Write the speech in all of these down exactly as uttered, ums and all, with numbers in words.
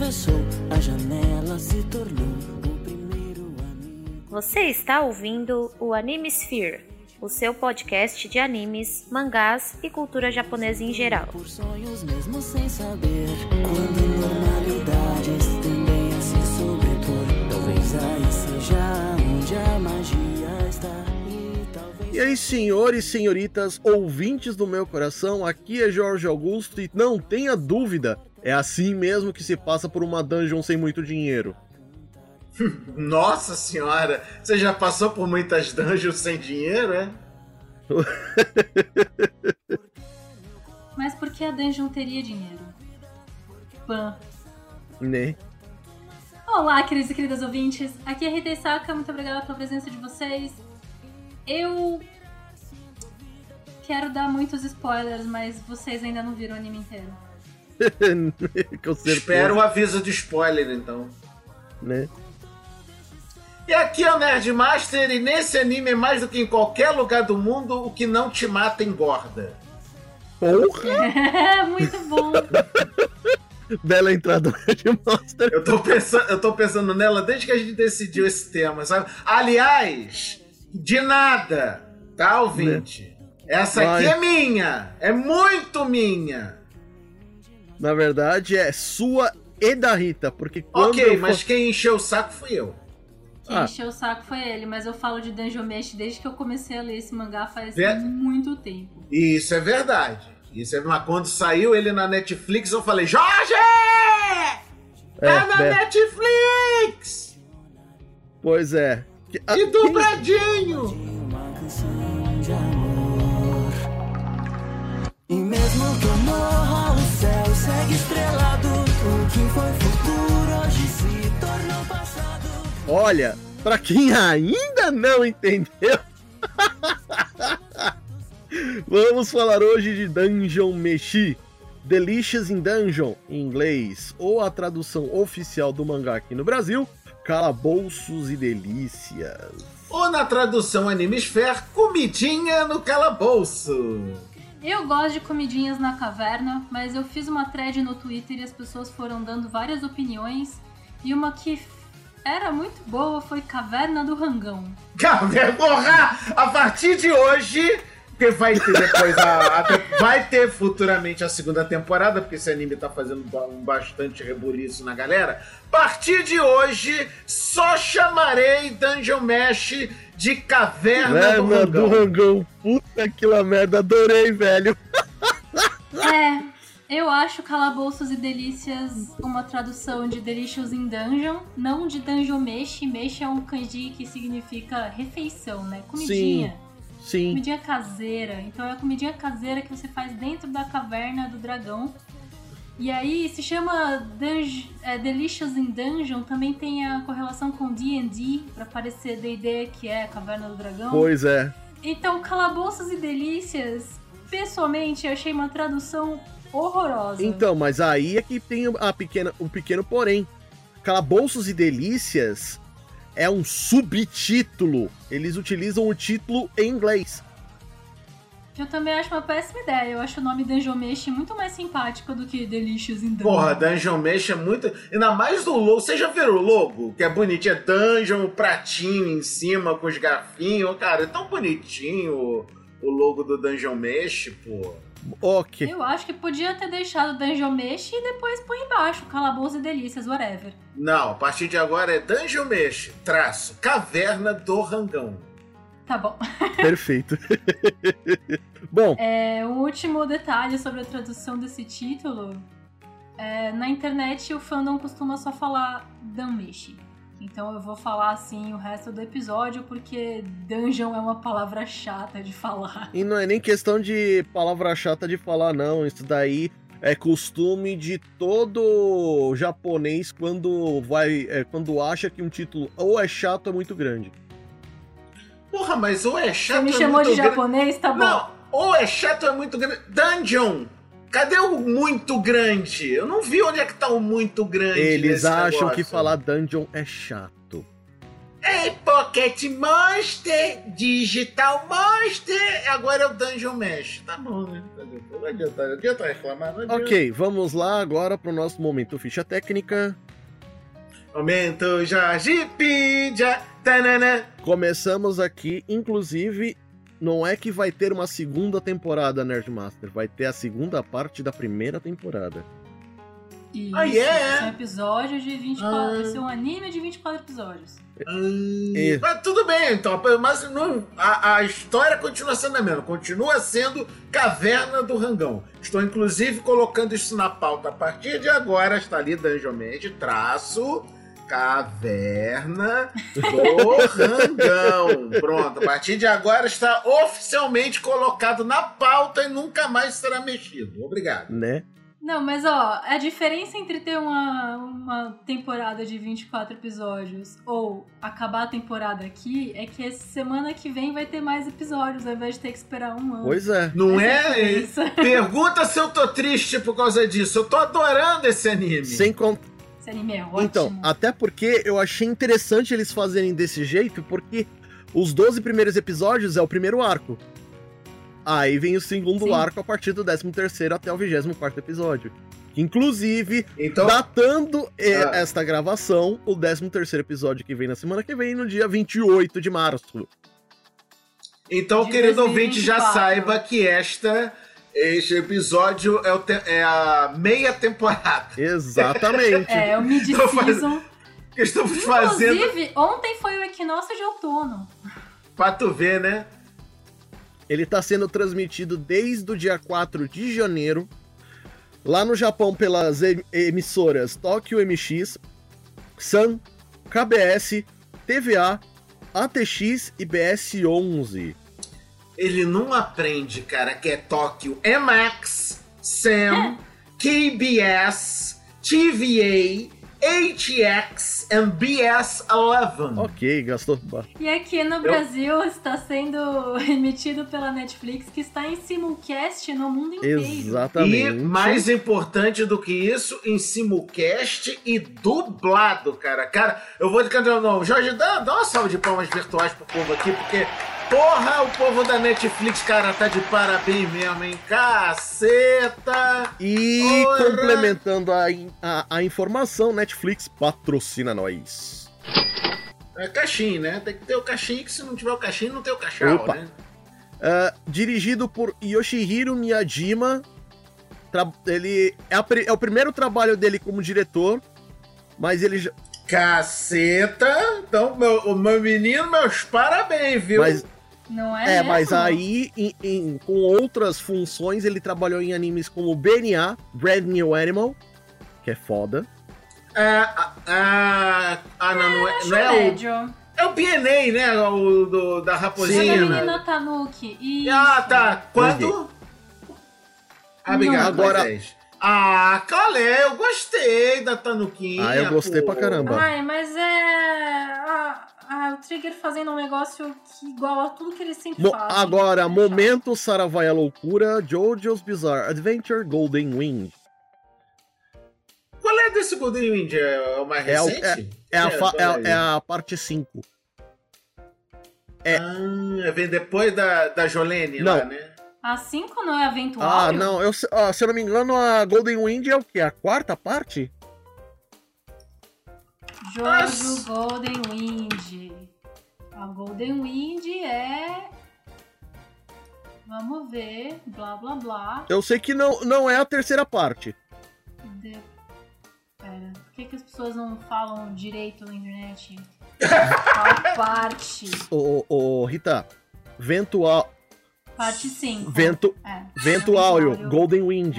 começou, a janela se tornou o primeiro anime. Você está ouvindo o Animesphere, o seu podcast de animes, mangás e cultura japonesa em geral. Por sonhos mesmo sem saber, quando normalidades tendem a se sobrepor, talvez aí seja onde a magia está. E, talvez... e aí, senhores e senhoritas, ouvintes do meu coração, aqui é Jorge Augusto e não tenha dúvida, é assim mesmo que se passa por uma dungeon sem muito dinheiro. Nossa senhora, você já passou por muitas dungeons sem dinheiro, é? Mas por que a dungeon teria dinheiro? Pã. Né? Olá, queridos e queridas ouvintes, aqui é Rita Saka, muito obrigada pela presença de vocês. Eu quero dar muitos spoilers, mas vocês ainda não viram o anime inteiro. Espero o aviso de spoiler, então. Né? E aqui é o Nerdmaster, e nesse anime, mais do que em qualquer lugar do mundo, o que não te mata engorda. Porra! Muito bom! Bela entrada do Nerdmaster. Eu tô pensando, eu tô pensando nela desde que a gente decidiu esse tema, sabe? Aliás, de nada, tá, ouvinte? Né? Essa Vai. aqui é minha! É muito minha! Na verdade, é sua e da Rita, porque quando Ok, eu mas for... quem encheu o saco fui eu. Quem Ah. encheu o saco foi ele, mas eu falo de Dungeon Meshi desde que eu comecei a ler esse mangá faz Ver- muito tempo. Isso é verdade. Isso é uma... Quando saiu ele na Netflix, eu falei, Jorge! É, É na é. Netflix! Pois é. Que- ah, E quem- dubladinho! Uma canção de amor. E mesmo que eu morra, o céu segue estrelado. O que foi futuro hoje se tornou passado. Olha, pra quem ainda não entendeu, vamos falar hoje de Dungeon Meshi, Delicious in Dungeon em inglês, ou a tradução oficial do mangá aqui no Brasil, Calabouços e Delícias. Ou na tradução Animesphere, comidinha no calabouço. Eu gosto de comidinhas na caverna, mas eu fiz uma thread no Twitter e as pessoas foram dando várias opiniões, e uma que era muito boa foi Caverna do Rangão. Cara, porra! A partir de hoje, porque vai ter depois a, a te- vai ter futuramente a segunda temporada, porque esse anime tá fazendo ba- um bastante rebuliço na galera. A partir de hoje, só chamarei Dungeon Meshi de Caverna do Caverna do Rangão. Rangão, puta que la merda, adorei, velho. É, eu acho Calabouços e Delícias uma tradução de Delicious in Dungeon, não de Dungeon Meshi. Meshi é um kanji que significa refeição, né? Comidinha. Sim, Comidinha caseira. Então é a comidinha caseira que você faz dentro da caverna do dragão. E aí se chama Dunge- é, Delicious in Dungeon, também tem a correlação com D and D, pra parecer D e D, que é a Caverna do Dragão. pois é. Então, Calabouços e Delícias, pessoalmente, eu achei uma tradução horrorosa. Então, mas aí é que tem a pequena, um pequeno porém. Calabouços e Delícias é um subtítulo. Eles utilizam o título em inglês. Eu também acho uma péssima ideia. Eu acho o nome Dungeon Meshi muito mais simpático do que Delicious in Dungeon. Porra, Dungeon Meshi é muito... Ainda mais do logo. Vocês já viram o logo? Que é bonitinho. É Dungeon, o pratinho em cima com os garfinhos. Cara, é tão bonitinho o, o logo do Dungeon Meshi, pô. Ok. Eu acho que podia ter deixado Dungeon Meshi e depois põe embaixo Calabouços e Delícias, whatever. Não, a partir de agora é Dungeon Meshi, traço, Caverna do Rangão. Tá bom. Perfeito. Bom, É, um último detalhe sobre a tradução desse título. É, na internet o fandom costuma só falar Dunmeshi. Então eu vou falar assim o resto do episódio, porque dungeon é uma palavra chata de falar. e não é nem questão de palavra chata de falar, não. Isso daí é costume de todo japonês quando vai, é, quando acha que um título ou é chato ou é muito grande. Porra, mas ou é chato Você me ou é chamou muito de gra- japonês? Tá bom. Não, ou é chato ou é muito grande. Dungeon! Cadê o muito grande? Eu não vi onde é que tá o muito grande. Eles nesse acham negócio. que falar dungeon é chato. Ei, Pocket Monster, Digital Monster, agora é o Dungeon Mesh. Tá bom, né? Não adianta, não adianta reclamar, não adianta. Ok, vamos lá agora pro nosso momento ficha técnica. Momento Jorgepedia, tanana. Começamos aqui, inclusive, não é que vai ter uma segunda temporada Nerdmaster, vai ter a segunda parte da primeira temporada. Isso, Ah, yeah? esse é um episódio de vinte e quatro. Ah. Esse é um anime de vinte e quatro episódios. Hum, E- mas tudo bem, então. Mas não, a, a história continua sendo a mesma. Continua sendo Caverna do Rangão. Estou, inclusive, colocando isso na pauta. A partir de agora, está ali Dungeon Mesh, traço, Caverna do Rangão. Pronto. A partir de agora está oficialmente colocado na pauta e nunca mais será mexido. Obrigado. Né? Não, mas ó, a diferença entre ter uma, uma temporada de vinte e quatro episódios ou acabar a temporada aqui é que essa semana que vem vai ter mais episódios, ao invés de ter que esperar um ano. Pois é. Não Essa é? é a diferença. Pergunta se eu tô triste por causa disso. Eu tô adorando esse anime. Sem contar. Esse anime é ótimo. Então, até porque eu achei interessante eles fazerem desse jeito, porque os doze primeiros episódios é o primeiro arco. Aí vem o segundo Sim. arco a partir do décimo terceiro até o vigésimo quarto episódio. Inclusive, Então, datando eh, Ah. esta gravação, o décimo terceiro episódio que vem na semana que vem, no dia vinte e oito de março. então de querido dois mil e ouvinte, já vinte e quatro. saiba que esta, este episódio é, o te- é a meia temporada Exatamente. É, o mid-season. que estamos fazendo Inclusive, ontem foi o equinócio de outono. pra tu ver, né? Ele tá sendo transmitido desde o dia quatro de janeiro, lá no Japão pelas em- emissoras Tokyo M X, Sun, K B S, T V A, A T X e B S onze. Ele não aprende, cara, que é Tóquio M X, Sam, K B S, T V A, H X e B S onze. Ok, gastou. E aqui no Brasil está sendo emitido pela Netflix, que está em simulcast no mundo inteiro. Exatamente. E, mais importante do que isso, em simulcast e dublado, cara. Cara, eu vou de cantar não. Jorge, dá, dá uma salva de palmas virtuais pro povo aqui, porque, porra, o povo da Netflix, cara, tá de parabéns mesmo, hein? Caceta! E Ora. complementando a, in- a, a informação, Netflix patrocina nós. É caixinho, né? Tem que ter o caixinho, que se não tiver o caixinho, não tem o caixão, Opa. né? Ah, dirigido por Yoshihiro Miyajima. Tra- ele é, a pri- é o primeiro trabalho dele como diretor, mas ele já, Caceta! Então, meu, o meu menino, meus parabéns, viu? mas, Não é, é, mesmo? mas aí em- em- com outras funções ele trabalhou em animes como B N A, Brand New Animal, que é foda. Ah, ah, ah, não, não é, Acho não é o... médio. É o B N A, né? O do, da É raposinha. da Sim. né? menina Tanuki. Isso. Ah, tá. Quando? Ah, obrigado. Agora- Moisés. Ah, Calé, eu gostei da Tanuquinha. Ah, eu gostei pô. pra caramba. Ai, mas é... Ah, ah, o Trigger fazendo um negócio que igual a tudo que ele sempre Mo- faz. agora, É momento Saravai a Loucura, Jojo's Bizarre Adventure Golden Wind. Qual é desse Golden Wind? É o mais É o- recente? É a, fa- qual é- é a parte cinco. é- Ah, vem depois da, da Jolene Não. lá, né? A cinco não é aventual? Ah, não, eu, se- ah, se eu não me engano, a Golden Wind é o quê? A quarta parte? Jojo Nossa. Golden Wind. A Golden Wind é... Vamos ver. Blá, blá, blá. Eu sei que não, não é a terceira parte. De... Pera, por que, que as pessoas não falam direito na internet? Qual parte? Ô, ô, ô, Rita, Vento, Á- Parte cinco. Vento, É. Vento Áureo, Golden Wind.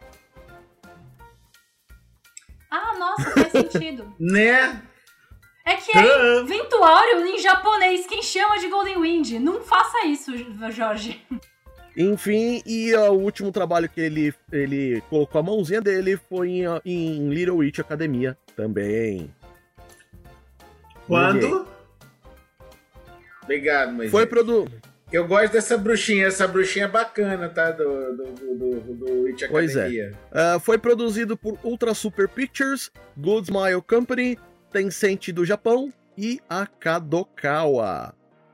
Ah, nossa, faz sentido. Né? É que aí, Ah. Vento Áureo em japonês, quem chama de Golden Wind? Não faça isso, Jorge. Enfim, e ó, o último trabalho que ele, ele colocou a mãozinha dele foi em, ó, em Little Witch Academia também. Quando? Obrigado, Moisés. Foi produ... Eu gosto dessa bruxinha, essa bruxinha é bacana, tá? Do, do, do, do, do Witch Pois é. Academia. ah, foi produzido por Ultra Super Pictures, Good Smile Company, Tencent do Japão e a Kadokawa.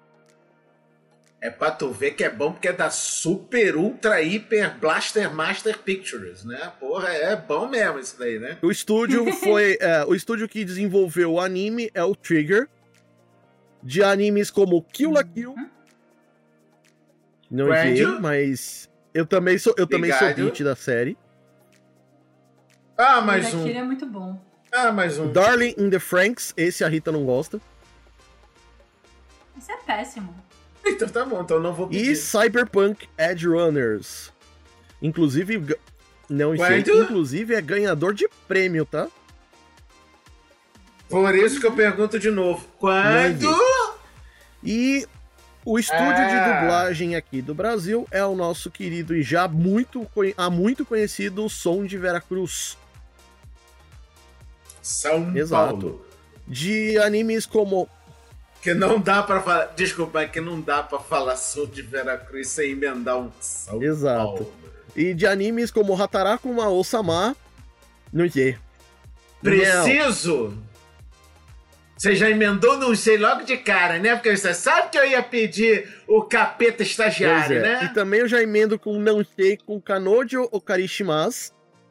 É pra tu ver que é bom, porque é da Super Ultra Hyper Blaster Master Pictures, né? Porra, é bom mesmo isso daí, né? O estúdio foi... é, o estúdio que desenvolveu o anime é o Trigger, de animes como Kill la Kill. Não enviei, mas eu também sou, eu também sou beat da série. Ah, mais Kill um. la Kill é muito bom. Ah, mais um. Darling in the Franxx, esse a Rita não gosta. Isso é péssimo. Então tá bom, então não vou pedir. E Cyberpunk Edge Runners. Inclusive, ga- não sei, Quando? inclusive é ganhador de prêmio, tá? Por isso que eu pergunto de novo. Quando? E o estúdio Ah. de dublagem aqui do Brasil é o nosso querido e já muito, conhe- há muito conhecido Som de Veracruz. São Exato. Paulo. De animes como... Que não dá pra falar. Desculpa, é que não dá pra falar Som de Veracruz sem emendar um São Exato. Paulo. E de animes como Hataraku ma Osama. Não sei. Preciso? Você já emendou, não sei, logo de cara, né? Porque você sabe que eu ia pedir o capeta Pois estagiário, é. né? E também eu já emendo com não sei, com Kanojo Okarishimasu.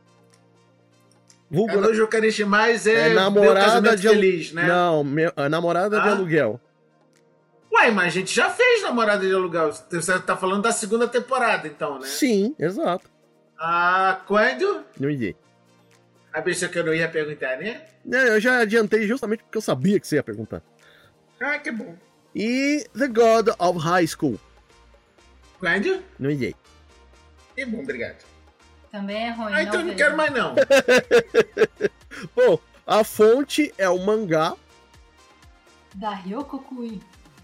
Vulgo na- Kanojo Karishimas é, é meu namorada casamento de alu- feliz, né? Não, meu- a namorada de Ah. aluguel. Ué, mas a gente já fez namorada de aluguel. Você tá falando da segunda temporada, então, né? Sim, exato. Ah, quando? Não sei. A pessoa que eu não ia perguntar, né? Não, eu já adiantei justamente porque eu sabia que você ia perguntar. Ah, que bom. E The God of High School. Quando? Não sei. Que bom, obrigado. Também é ruim. Ah, então eu não vejo. quero mais não. Bom, a fonte é o mangá. Da Ryoko Kui.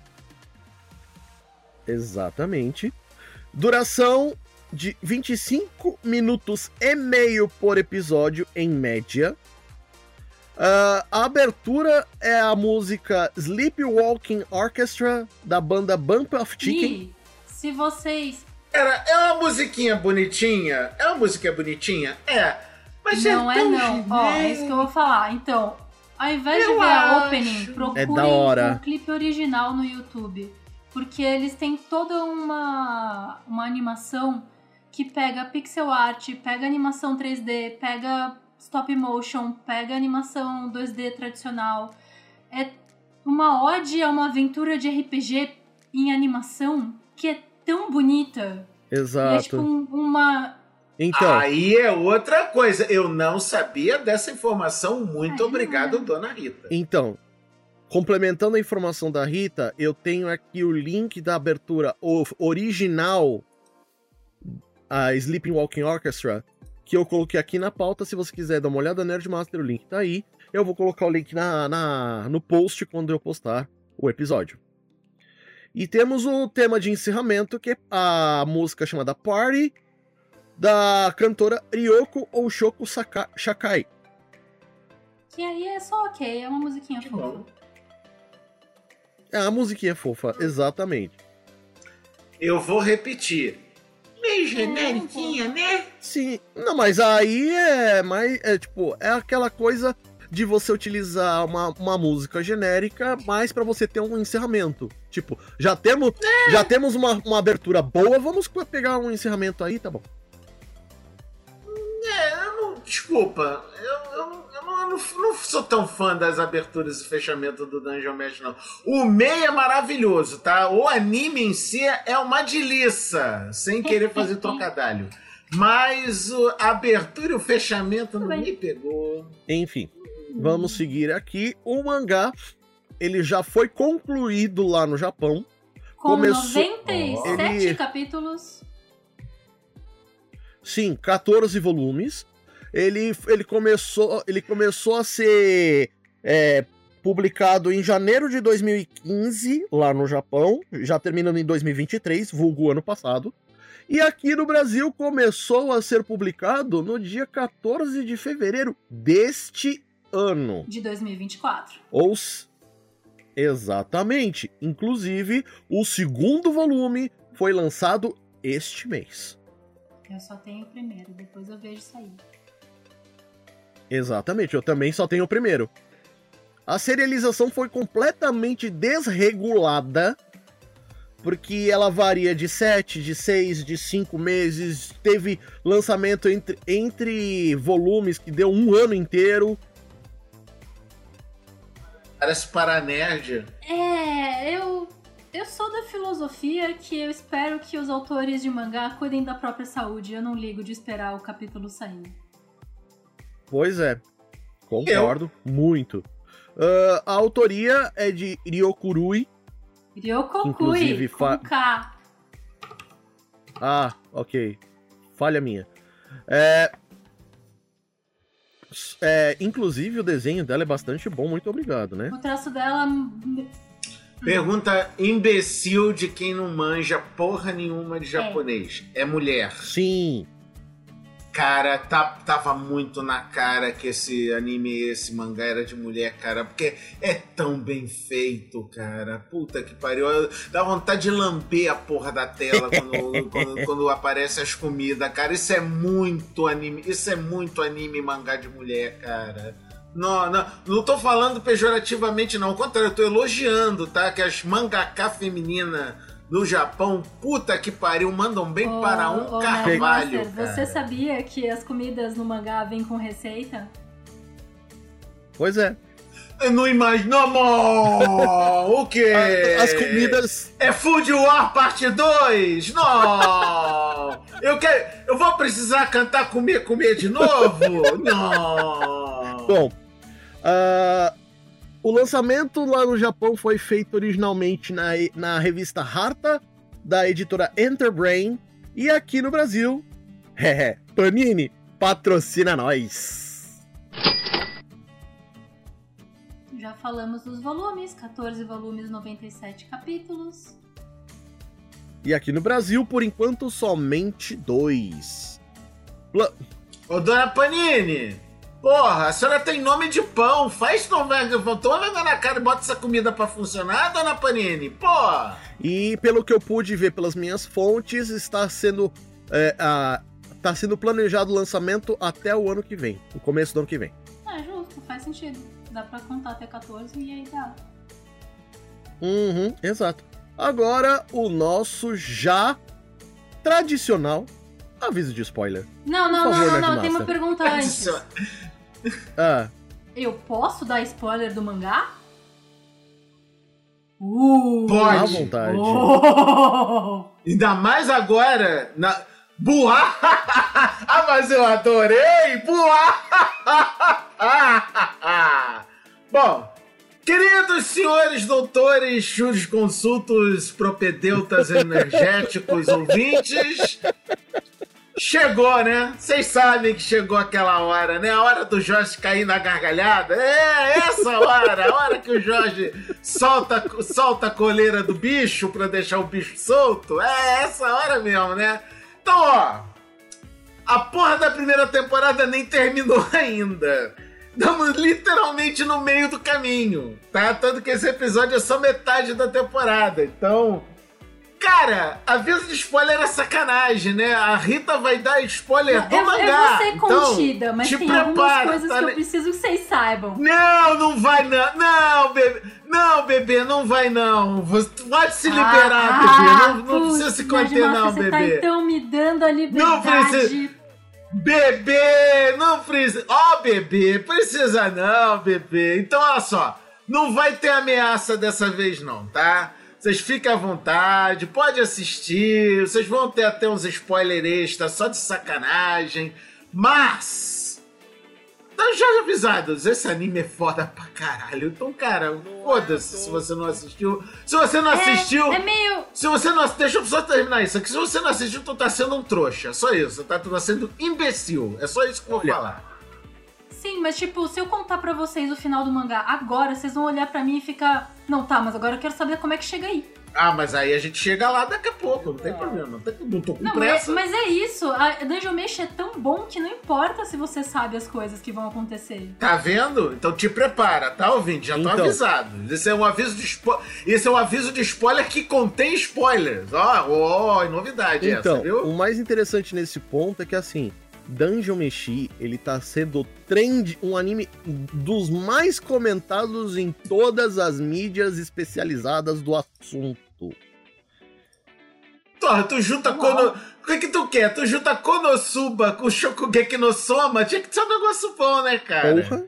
Exatamente. Duração de vinte e cinco minutos e meio por episódio, em média. Ah, a abertura é a música Sleepwalking Orchestra, da banda Bump of Chicken. E se vocês... Era, é uma musiquinha bonitinha? É uma música bonitinha? É. Mas Não é, é tão não. Ó, é isso que eu vou falar. Então, ao invés de Eu ver a acho. opening, procurem É da hora. o clipe original no YouTube. Porque eles têm toda uma, uma animação que pega pixel art, pega animação três D, pega stop motion, pega animação dois D tradicional. É uma ode a uma aventura de R P G em animação que é tão bonita. E é Exato. tipo um- uma... Então, Aí é outra coisa. Eu não sabia dessa informação. Muito Aí, obrigado, né? dona Rita. então, complementando a informação da Rita, eu tenho aqui o link da abertura o- original, a Sleepwalking Orchestra, que eu coloquei aqui na pauta. Se você quiser dar uma olhada no Nerdmaster, o link tá aí. Eu vou colocar o link na, na- no post quando eu postar o episódio. E temos o tema de encerramento, que é a música chamada Party, da cantora Ryoko Oshoko Saka- Shakai. Que aí é só ok, é uma musiquinha Que fofa. bom. É a musiquinha fofa, exatamente. Eu vou repetir. Meio generiquinha, né? Sim, não, mas aí é mais, é tipo, é aquela coisa de você utilizar uma, uma música genérica, mais pra você ter um encerramento. Tipo, já temos, já temos uma, uma abertura boa, vamos pegar um encerramento aí, tá bom. É, eu não. Desculpa. Eu, eu, eu, não, eu não, não sou tão fã das aberturas e fechamento do Dungeon Mesh, não. O Mei é maravilhoso, tá? O anime em si é uma delícia, sem querer fazer trocadilho. Mas o- a abertura e o fechamento não bem. me pegou. Enfim, vamos seguir aqui. O mangá, ele já foi concluído lá no Japão. Com Começou- noventa e sete Ele- capítulos. Sim, quatorze volumes. Ele, ele, começou, ele começou a ser é, publicado em janeiro de dois mil e quinze, lá no Japão, já terminando em dois mil e vinte e três, vulgo ano passado. E aqui no Brasil começou a ser publicado no dia quatorze de fevereiro deste ano. De dois mil e vinte e quatro. Ou s- exatamente. Inclusive, o segundo volume foi lançado este mês. Eu só tenho o primeiro, depois eu vejo sair. Exatamente, eu também só tenho o primeiro. A serialização foi completamente desregulada, porque ela varia de sete, de seis, de cinco meses, teve lançamento entre, entre volumes que deu um ano inteiro. Parece para nerd. É, eu, eu sou da filosofia que eu espero que os autores de mangá cuidem da própria saúde. Eu não ligo de esperar o capítulo sair. Pois é, concordo eu. muito. Uh, a autoria é de Ryokurui. Ryokokui, fa... com K. Ah, ok. Falha minha. É... É, inclusive, o desenho dela é bastante bom, muito obrigado, né? O traço dela... Pergunta imbecil de quem não manja porra nenhuma de japonês. É, é mulher. Sim. Cara, tá, tava muito na cara que esse anime, esse mangá era de mulher, cara. Porque é tão bem feito, cara. Puta que pariu. Dá vontade de lamber a porra da tela quando, quando, quando aparecem as comidas, cara. Isso é muito anime. Isso é muito anime mangá de mulher, cara. Não, não, não tô falando pejorativamente, não. Ao contrário, eu tô elogiando, tá? Que as mangaká femininas no Japão, puta que pariu, mandam bem oh, para um oh, carvalho. Master, você sabia que as comidas no mangá vêm com receita? Pois é. Eu não imagino, não, o quê? As comidas... É Food War parte dois? Não! Eu, quero, eu vou precisar cantar Comer, Comer de novo? Não! Bom, uh, o lançamento lá no Japão foi feito originalmente na, na revista Harta, da editora Enterbrain, e aqui no Brasil, é, Panini, patrocina nós! Já falamos dos volumes, quatorze volumes, noventa e sete capítulos. E aqui no Brasil, por enquanto, somente dois. Pla- Ô, dona Panini! Porra, a senhora tem nome de pão. Faz toma vergonha na cara e bota essa comida pra funcionar, dona Panini. Porra! E pelo que eu pude ver pelas minhas fontes, está sendo, é, a, está sendo planejado o lançamento até o ano que vem. No começo do ano que vem. É, justo. Faz sentido. Dá pra contar até quatorze e aí dá. Uhum, exato. Agora, o nosso já tradicional aviso de spoiler. Não, não, Por favor, não, não, não. Nerdmaster. Tem uma pergunta antes. Ah. Eu posso dar spoiler do mangá? Uh, Pode. À vontade. Oh. Ainda mais agora. Na... Buá! Ah, mas eu adorei! Buá! Bom, queridos senhores doutores, jurisconsultos, propedeutas energéticos, ouvintes, chegou, né? Vocês sabem que chegou aquela hora, né? A hora do Jorge cair na gargalhada. É, essa hora, a hora que o Jorge solta, solta a coleira do bicho pra deixar o bicho solto. É essa hora mesmo, né? Então, ó, a porra da primeira temporada nem terminou ainda. Estamos literalmente no meio do caminho, tá? Tanto que esse episódio é só metade da temporada. Então, cara, aviso de spoiler é sacanagem, né? A Rita vai dar spoiler do eu, mangá. Eu vou ser então, contida, mas te tem prepara, algumas coisas tá? que eu preciso que vocês saibam. Não, não vai não. Não, bebê. Não, bebê, não vai não. Você pode se liberar, ah, bebê. Não, não putz, precisa se conter não, você bebê. Tá então me dando a liberdade. Não precisa. Bebê, não precisa. Ó, oh, bebê, precisa não, bebê. Então, olha só. Não vai ter ameaça dessa vez não, tá? Vocês fiquem à vontade, pode assistir. Vocês vão ter até uns spoiler extra só de sacanagem. Mas... Então, já avisados, esse anime é foda pra caralho. Então, cara, foda-se se você não assistiu. Se você não assistiu... É, é meio... Se você não... Deixa eu só terminar isso aqui. Se você não assistiu, tu tá sendo um trouxa. Só isso. Tá, tu tá sendo imbecil. É só isso que eu vou Olha. falar. Sim, mas tipo, se eu contar pra vocês o final do mangá agora, vocês vão olhar pra mim e ficar... Não, tá, mas agora eu quero saber como é que chega aí. Ah, mas aí a gente chega lá daqui a pouco. Não tem problema. Não tô com não, pressa. Mas, mas é isso. A Dungeon Meshi é tão bom que não importa se você sabe as coisas que vão acontecer. Tá vendo? Então te prepara, tá, ouvinte? Já tô Então. avisado. Esse é um aviso de spoiler. Esse é um aviso de spoiler que contém spoilers. Ó, ó, novidade Então, essa, viu? o mais interessante nesse ponto é que, assim, Dungeon Meshi, ele tá sendo trend, um anime dos mais comentados em todas as mídias especializadas do assunto. Porra, tu junta Kono... O que que tu quer? Tu junta Konosuba com Shokugeki no Soma? Tinha que ser um negócio bom, né, cara? Porra.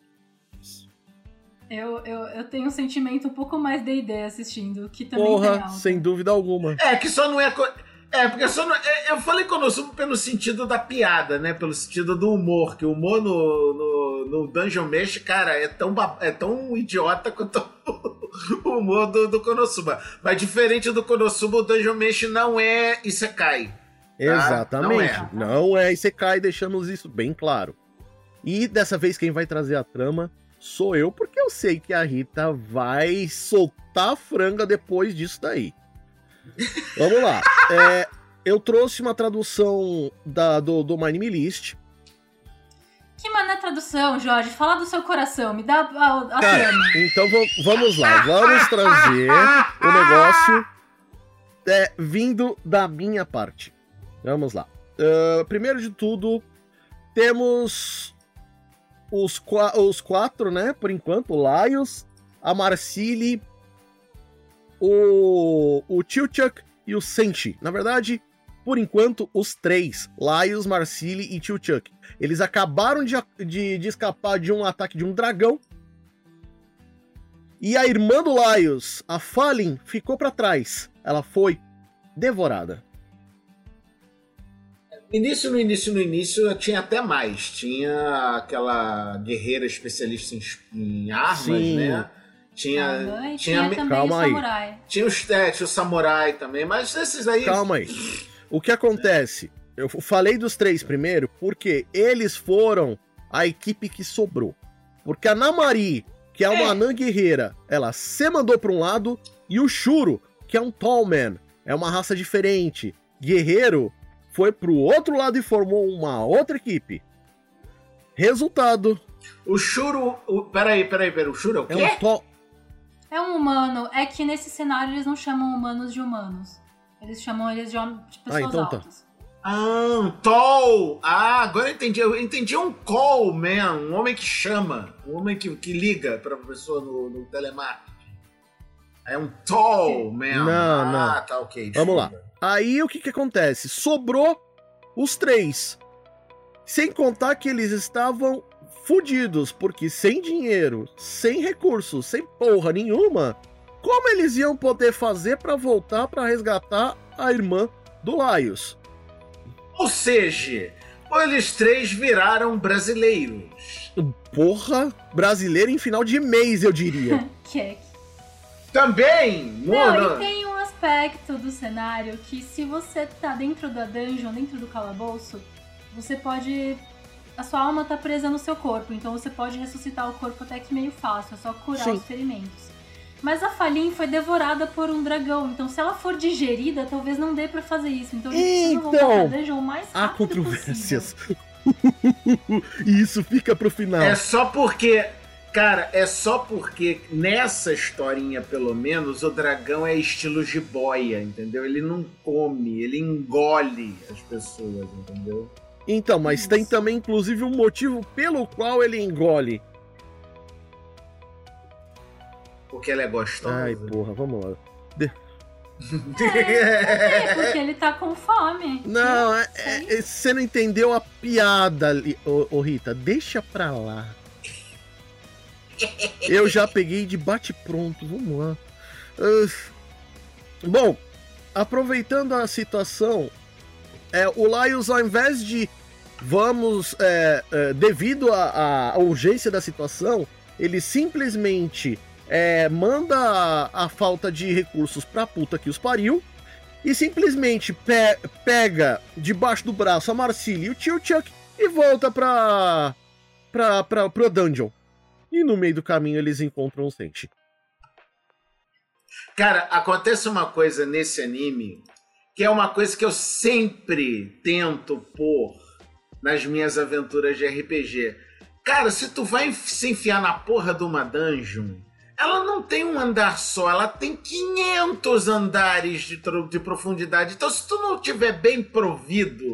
Eu, eu, eu tenho um sentimento um pouco mais D e D assistindo, que também tem Porra, alta. sem dúvida alguma. É, que só não é... co- É, porque só não... é, eu falei Konosuba pelo sentido da piada, né? Pelo sentido do humor, que o humor no, no, no Dungeon Meshi, cara, é tão, ba- é tão idiota quanto o humor do, do Konosuba. Mas diferente do Konosuba, o Dungeon Meshi não é Isekai. Exatamente. não é. Não é Isekai, deixamos isso bem claro. E dessa vez quem vai trazer a trama sou eu, porque eu sei que a Rita vai soltar a franga depois disso daí. Vamos lá. É, eu trouxe uma tradução da, do, do My Anime List. Que mané tradução, Jorge? Fala do seu coração, me dá a, a Cara, trama. então va- vamos lá. Vamos trazer o negócio é, vindo da minha parte. Vamos lá. Uh, primeiro de tudo, temos os, qua- os quatro, né? Por enquanto, o Laios, a Marcili, o, o Chilchuk e o Senshi. Na verdade, por enquanto, os três, Laios, Marcili e Chilchuk. Eles acabaram de, de, de escapar de um ataque de um dragão. E a irmã do Laios, a Falin, ficou pra trás. Ela foi devorada. Início, no início, no início, tinha até mais. Tinha aquela guerreira especialista em, em armas, Sim. né? Tinha, Aham, e tinha, tinha também calma o aí. samurai. tinha os é, tinha o samurai também, mas esses aí... Calma aí. O que acontece? Eu falei dos três primeiro porque eles foram a equipe que sobrou. Porque a Namari, que é uma É. anã guerreira, ela se mandou pra um lado, e o Shuro, que é um Tallman, é uma raça diferente, guerreiro, foi pro outro lado e formou uma outra equipe. Resultado, O Shuro... O, peraí, peraí, peraí. O Shuro é o é quê? um Tall... É um humano, é que nesse cenário eles não chamam humanos de humanos. Eles chamam eles de, hom- de pessoas Ah, então tá. altas. Ah, um Tall! Ah, agora eu entendi. Eu entendi um call, man. Um homem que chama. Um homem que, que liga pra pessoa no, no telemarketing. É um Tall, man. Não, ah, não. tá ok. Vamos lá. desculpa. Aí o que que acontece? Sobrou os três. Sem contar que eles estavam fudidos, porque sem dinheiro, sem recursos, sem porra nenhuma, como eles iam poder fazer pra voltar pra resgatar a irmã do Laios? Ou seja, eles três viraram brasileiros. Porra, brasileiro em final de mês, eu diria. Que é... Também! Não, Mano, e tem um aspecto do cenário que se você tá dentro da dungeon, dentro do calabouço, você pode... A sua alma tá presa no seu corpo, então você pode ressuscitar o corpo até que meio fácil, é só curar Sim. os ferimentos. Mas a Falin foi devorada por um dragão, então se ela for digerida, talvez não dê pra fazer isso. Então eles precisam voltar Então, pra dungeon o mais Há rápido controvérsias. possível. E isso fica pro final. é só porque... Cara, é só porque nessa historinha, pelo menos, o dragão é estilo jiboia, entendeu? Ele não come, ele engole as pessoas, entendeu? Então, mas tem também, inclusive, um motivo pelo qual ele engole. Porque ela é gostosa. Ai, porra, vamos lá. É, porque ele tá com fome. Não, é, é- é- você não entendeu a piada ali, ô, ô Rita. Deixa pra lá. Eu já peguei de bate-pronto, vamos lá. Ah, bom, aproveitando a situação, é, o Laios, ao invés de vamos, é, é, devido à à urgência da situação, ele simplesmente é, manda a, a falta de recursos pra puta que os pariu e simplesmente pe- pega debaixo do braço a Marcili e o Chilchuk e volta pra, pra, pra, pro dungeon. E no meio do caminho eles encontram o Senshi. Cara, acontece uma coisa nesse anime que é uma coisa que eu sempre tento pôr nas minhas aventuras de R P G. Cara, se tu vai se enfiar na porra de uma dungeon, ela não tem um andar só, ela tem quinhentos andares de, tro- de profundidade. Então, se tu não tiver bem provido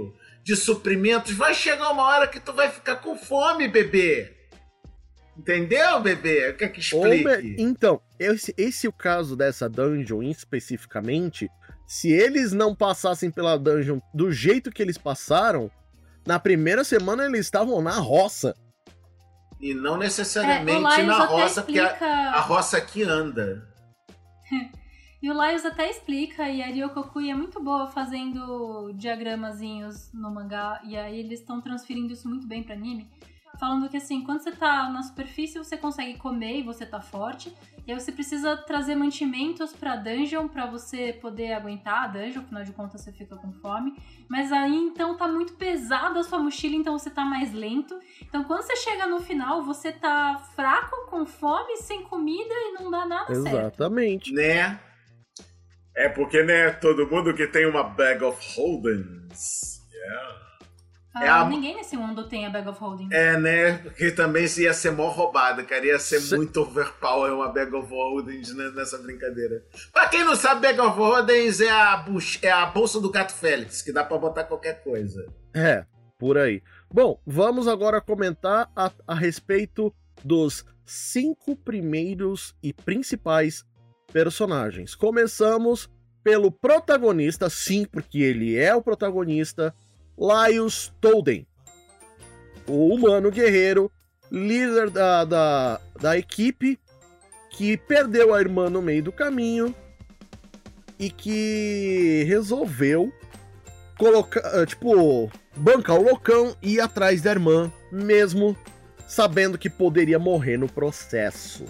de suprimentos, vai chegar uma hora que tu vai ficar com fome, bebê. Entendeu, bebê? Quer que explique? Então, esse, esse é o caso dessa dungeon especificamente. Se eles não passassem pela dungeon do jeito que eles passaram, na primeira semana eles estavam na roça. E não necessariamente é, na roça, explica... porque a, a roça aqui anda. E o Laios até explica, e a Ryokokui é muito boa fazendo diagramazinhos no mangá, e aí eles estão transferindo isso muito bem pra anime, falando que assim, quando você tá na superfície você consegue comer e você tá forte, e aí você precisa trazer mantimentos pra dungeon pra você poder aguentar a dungeon, afinal de contas você fica com fome, mas aí então tá muito pesada a sua mochila, então você tá mais lento, então quando você chega no final você tá fraco, com fome, sem comida e não dá nada certo. Exatamente. Né? É porque, né, todo mundo que tem uma bag of holdings. Yeah. Ah, é a... Ninguém nesse mundo tem a bag of holdings. É, né? Porque também ia ser mó roubada, cara. Ia ser Se... muito overpower uma bag of holdings nessa brincadeira. Pra quem não sabe, bag of holdings é a, bu... é a bolsa do Gato Félix, que dá pra botar qualquer coisa. É, por aí. Bom, vamos agora comentar a, a respeito dos cinco primeiros e principais personagens. Começamos pelo protagonista, sim, porque ele é o protagonista, Laios Tolden, o humano guerreiro, líder da, da, da equipe, que perdeu a irmã no meio do caminho e que resolveu colocar, tipo, bancar o loucão e ir atrás da irmã, mesmo sabendo que poderia morrer no processo.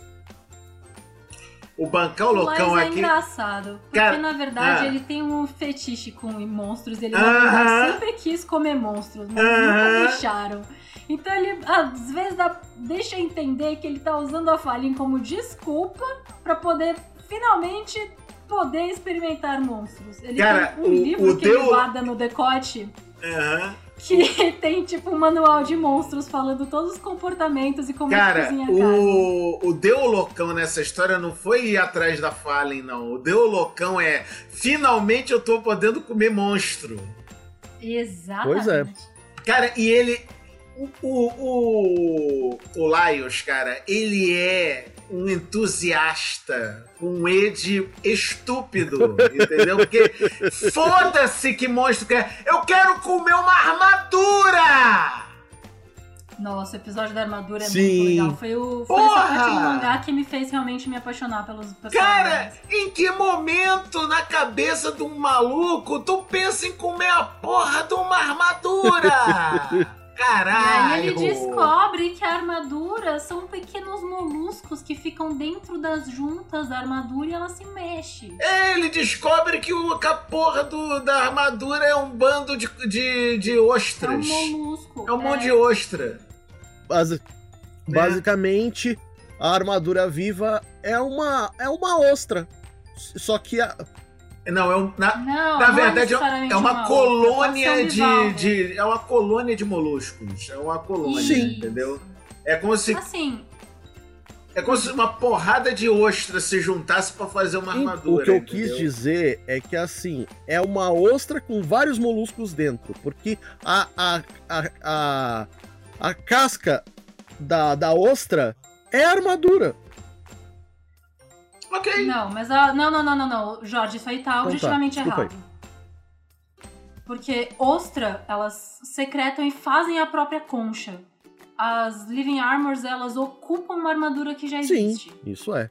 O bancar o loucão Mas é aqui... engraçado, porque Cara, na verdade ah. ele tem um fetiche com monstros, ele Ah. na verdade sempre quis comer monstros, mas Ah. nunca deixaram. Então ele às vezes dá, deixa entender que ele tá usando a Fallen como desculpa pra poder finalmente poder experimentar monstros. Ele Cara, tem um o- livro o que Deu- ele guarda no decote Aham. que tem tipo um manual de monstros falando todos os comportamentos e como Cara, cozinha a carne. o, o Deu Loucão nessa história não foi ir atrás da Fallen, não. O Deu Loucão é, finalmente eu tô podendo comer monstro. Exatamente. Pois é. Cara, e ele... O, o, o, o Laios, cara, ele é um entusiasta, um Ed estúpido, entendeu? Porque foda-se que monstro quer. Eu quero comer uma armadura! Nossa, o episódio da armadura é Sim. muito legal. Foi, o, foi Porra! essa parte do mangá que me fez realmente me apaixonar pelos personagens. Cara, em que momento na cabeça de um maluco tu pensa em comer a porra de uma armadura? E aí Caralho! ele descobre que a armadura são pequenos moluscos que ficam dentro das juntas da armadura e ela se mexe. Ele descobre que, o, que a porra do, da armadura é um bando de, de, de É um ostras. molusco. É um monte de ostra. Basi- Basicamente, a armadura viva é uma, é uma ostra. Só que a, Não, é um, na, Não, na não verdade é, necessariamente é uma, uma colônia ostra, pode ser um de, bivalve. de. É uma colônia de moluscos. É uma colônia, Sim. entendeu? É como se. Assim, É como se uma porrada de ostra se juntasse pra fazer uma armadura. o que eu entendeu? quis dizer é que, assim, é uma ostra com vários moluscos dentro. Porque a, a, a, a, a casca da, da ostra é a armadura. Ok. não, mas a, não, não, não, não, não, Jorge, isso aí tá tá, objetivamente desculpa errado. Porque ostra, elas secretam e fazem a própria concha. As Living Armors, elas ocupam uma armadura que já Sim, existe. isso é.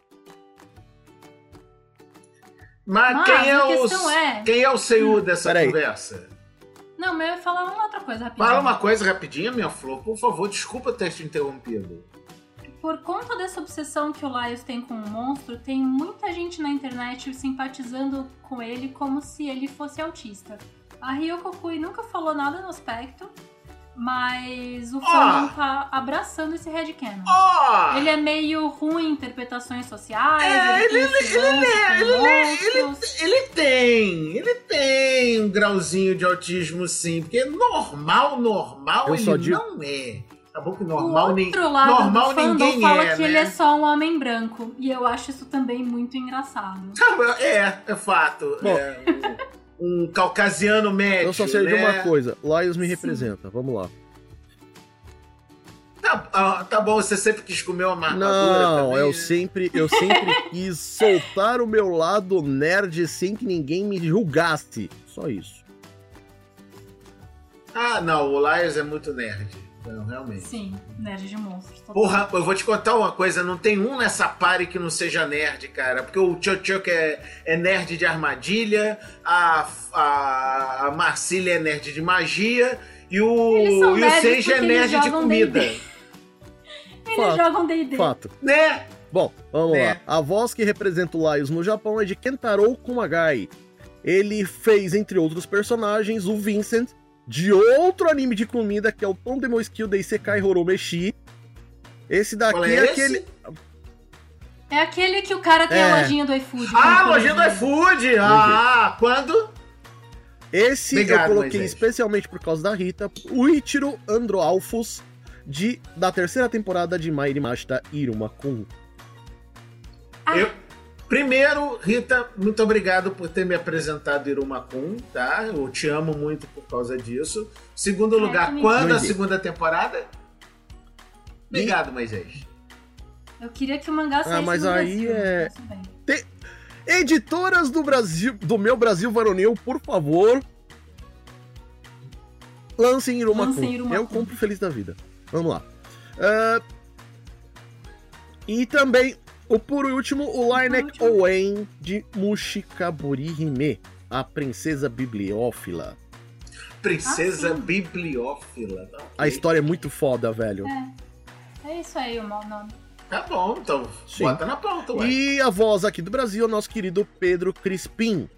Mas, Mas quem, é a o, questão é- quem é o C U dessa Peraí. conversa? Não, mas eu ia falar uma outra coisa rapidinho. Fala uma coisa rapidinho, minha flor. Por favor, desculpa ter te interrompido. Por conta dessa obsessão que o Laios tem com o monstro, tem muita gente na internet simpatizando com ele como se ele fosse autista. A Ryokokui nunca falou nada no aspecto, mas o fandom tá abraçando esse headcanon. Ó! Ele é meio ruim em interpretações sociais, É, ele, ele, tem esse ele, lance ele, com ele, monstros. ele, ele tem, ele tem um grauzinho de autismo, sim, porque normal, normal Eu ele só digo- não é. Acabou que O normal, nem, outro lado normal do fandom ninguém fala é, que né? ele é só um homem branco, e eu acho isso também muito engraçado. É, é fato. Bom, é. um caucasiano médio. Eu só sei né? de uma coisa, Laios me Sim. representa, vamos lá. Tá, ah, tá bom, você sempre quis comer uma armadura Não, também, eu né? sempre, eu sempre quis soltar o meu lado nerd sem que ninguém me julgasse. Só isso. Ah, não, o Laios é muito nerd. Não, realmente. Sim, nerd de monstros. total. Porra, eu vou te contar uma coisa, não tem um nessa party que não seja nerd, cara. Porque o Chuck Chuck é, é nerd de armadilha, a, a, a Marcília é nerd de magia e o, Eles são e o nerds Sage é porque eles nerd de jogam comida. D e D. Eles Fato. jogam D e D. Fato. Né? Bom, vamos Né? lá. A voz que representa o Laios no Japão é de Kentaro Kumagai. Ele fez, entre outros personagens, o Vincent, de outro anime de comida, que é o Tondemo Skill de Isekai Horomeshi. Esse daqui Qual é é esse? aquele... É aquele que o cara tem É. a lojinha do iFood. Ah, com lojinha do comida. iFood! Ah, quando? Esse Obrigado, eu coloquei Moisés. especialmente por causa da Rita, o Ichiro Androalfus, de, da terceira temporada de Mairi Mashita Iruma-kun. Ah, Eu, primeiro, Rita, muito obrigado por ter me apresentado Iruma-kun, tá? Eu te amo muito por causa disso. Segundo É, lugar, também. quando a Moisés. segunda temporada? Obrigado, Moisés. eu queria que o mangá saísse mas no aí Brasil, é- mas tudo bem. Editoras do Brasil, do meu Brasil varonil, por favor, lancem Iruma-kun. Lancem Iruma-kun. Eu compro feliz da vida. Vamos lá. Ah, e também, o por último, o Lineck último. Owen de Mushikaburi Hime, a princesa bibliófila. Princesa Ah, sim. bibliófila. Tá, ok. A história é muito foda, velho. É. É isso aí o mau nome. Tá bom, então Sim. bota na pauta, ué. E a voz aqui do Brasil é o nosso querido Pedro Crispim.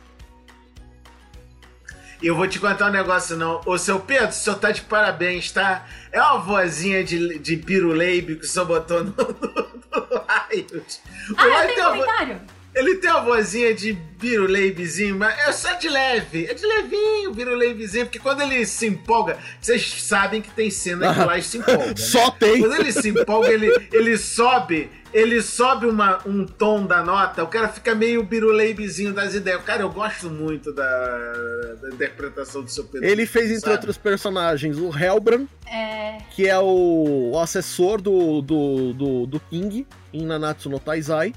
E eu vou te contar um negócio, não. Ô, seu Pedro, o senhor tá de parabéns, tá? É uma vozinha de, de piruleibe que o senhor botou no, no, no Riot. O Ah, eu Riot tenho tem uma vo- comentário. Ele tem uma vozinha de piruleibezinho, mas é só de leve. É de levinho o piruleibezinho, porque quando ele se empolga, vocês sabem que tem cena que o Laios se empolga, né? Só tem. Quando ele se empolga, ele, ele sobe, ele sobe uma, um tom da nota, o cara fica meio biruleibezinho das ideias. Cara, eu gosto muito da, da interpretação do seu Pedro. Ele fez, entre sabe? outros personagens, o Hellbrand, É, que é o, o assessor do, do, do, do King em Nanatsu no Taizai.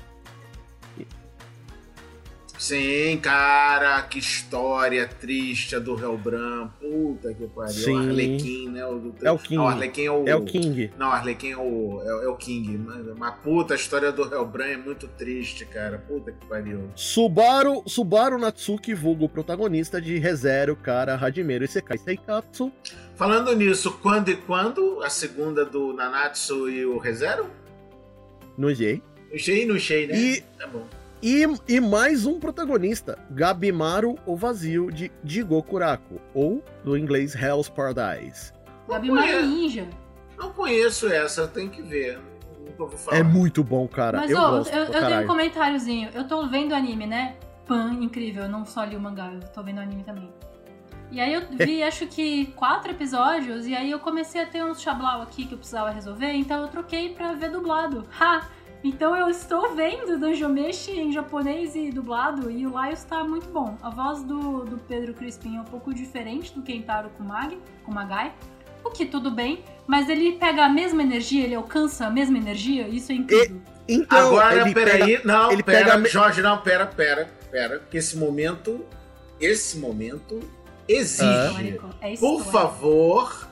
Sim, cara, que história triste a do Hellbrand. Puta que pariu. Sim. O Arlequim, né? O do... É o King. Não, o Arlequim é o... É o King. Não, o Arlequim é o, é, é o King. Mas, mas puta, a história do Hellbrand é muito triste, cara. Puta que pariu. Subaru, Subaru Natsuki, vulgo protagonista de ReZero, Kara, Hajimero Isekai Seikatsu. Falando nisso, quando e quando? A segunda do Nanatsu e o ReZero? No J. No Shei e no Shei, né? E, Tá bom. e, e mais um protagonista, Gabimaru, o vazio, de Jigokuraku, ou, do inglês, Hell's Paradise. Gabimaru conheço. Ninja. Não conheço essa, tem que ver. Nunca ouvi falar. É muito bom, cara. Mas, eu ó, gosto eu, pra eu tenho um caralho. comentáriozinho. Eu tô vendo anime, né? Pan, incrível. Eu não só li o mangá, eu tô vendo anime também. E aí eu vi, acho que, quatro episódios, e aí eu comecei a ter uns chablau aqui que eu precisava resolver, então eu troquei pra ver dublado. Ha! Então eu estou vendo Dungeon Meshi em japonês e dublado, e o Laios tá muito bom. A voz do, do Pedro Crispim é um pouco diferente do Kentaro Kumagi, Kumagai, o que tudo bem, mas ele pega a mesma energia, ele alcança a mesma energia, isso é incrível. Então, Agora, ele peraí. pega- Não, ele pera. pega me- Jorge, não, pera, pera, pera. Que esse momento... Esse momento exige... Histórico, é Por histórico. favor.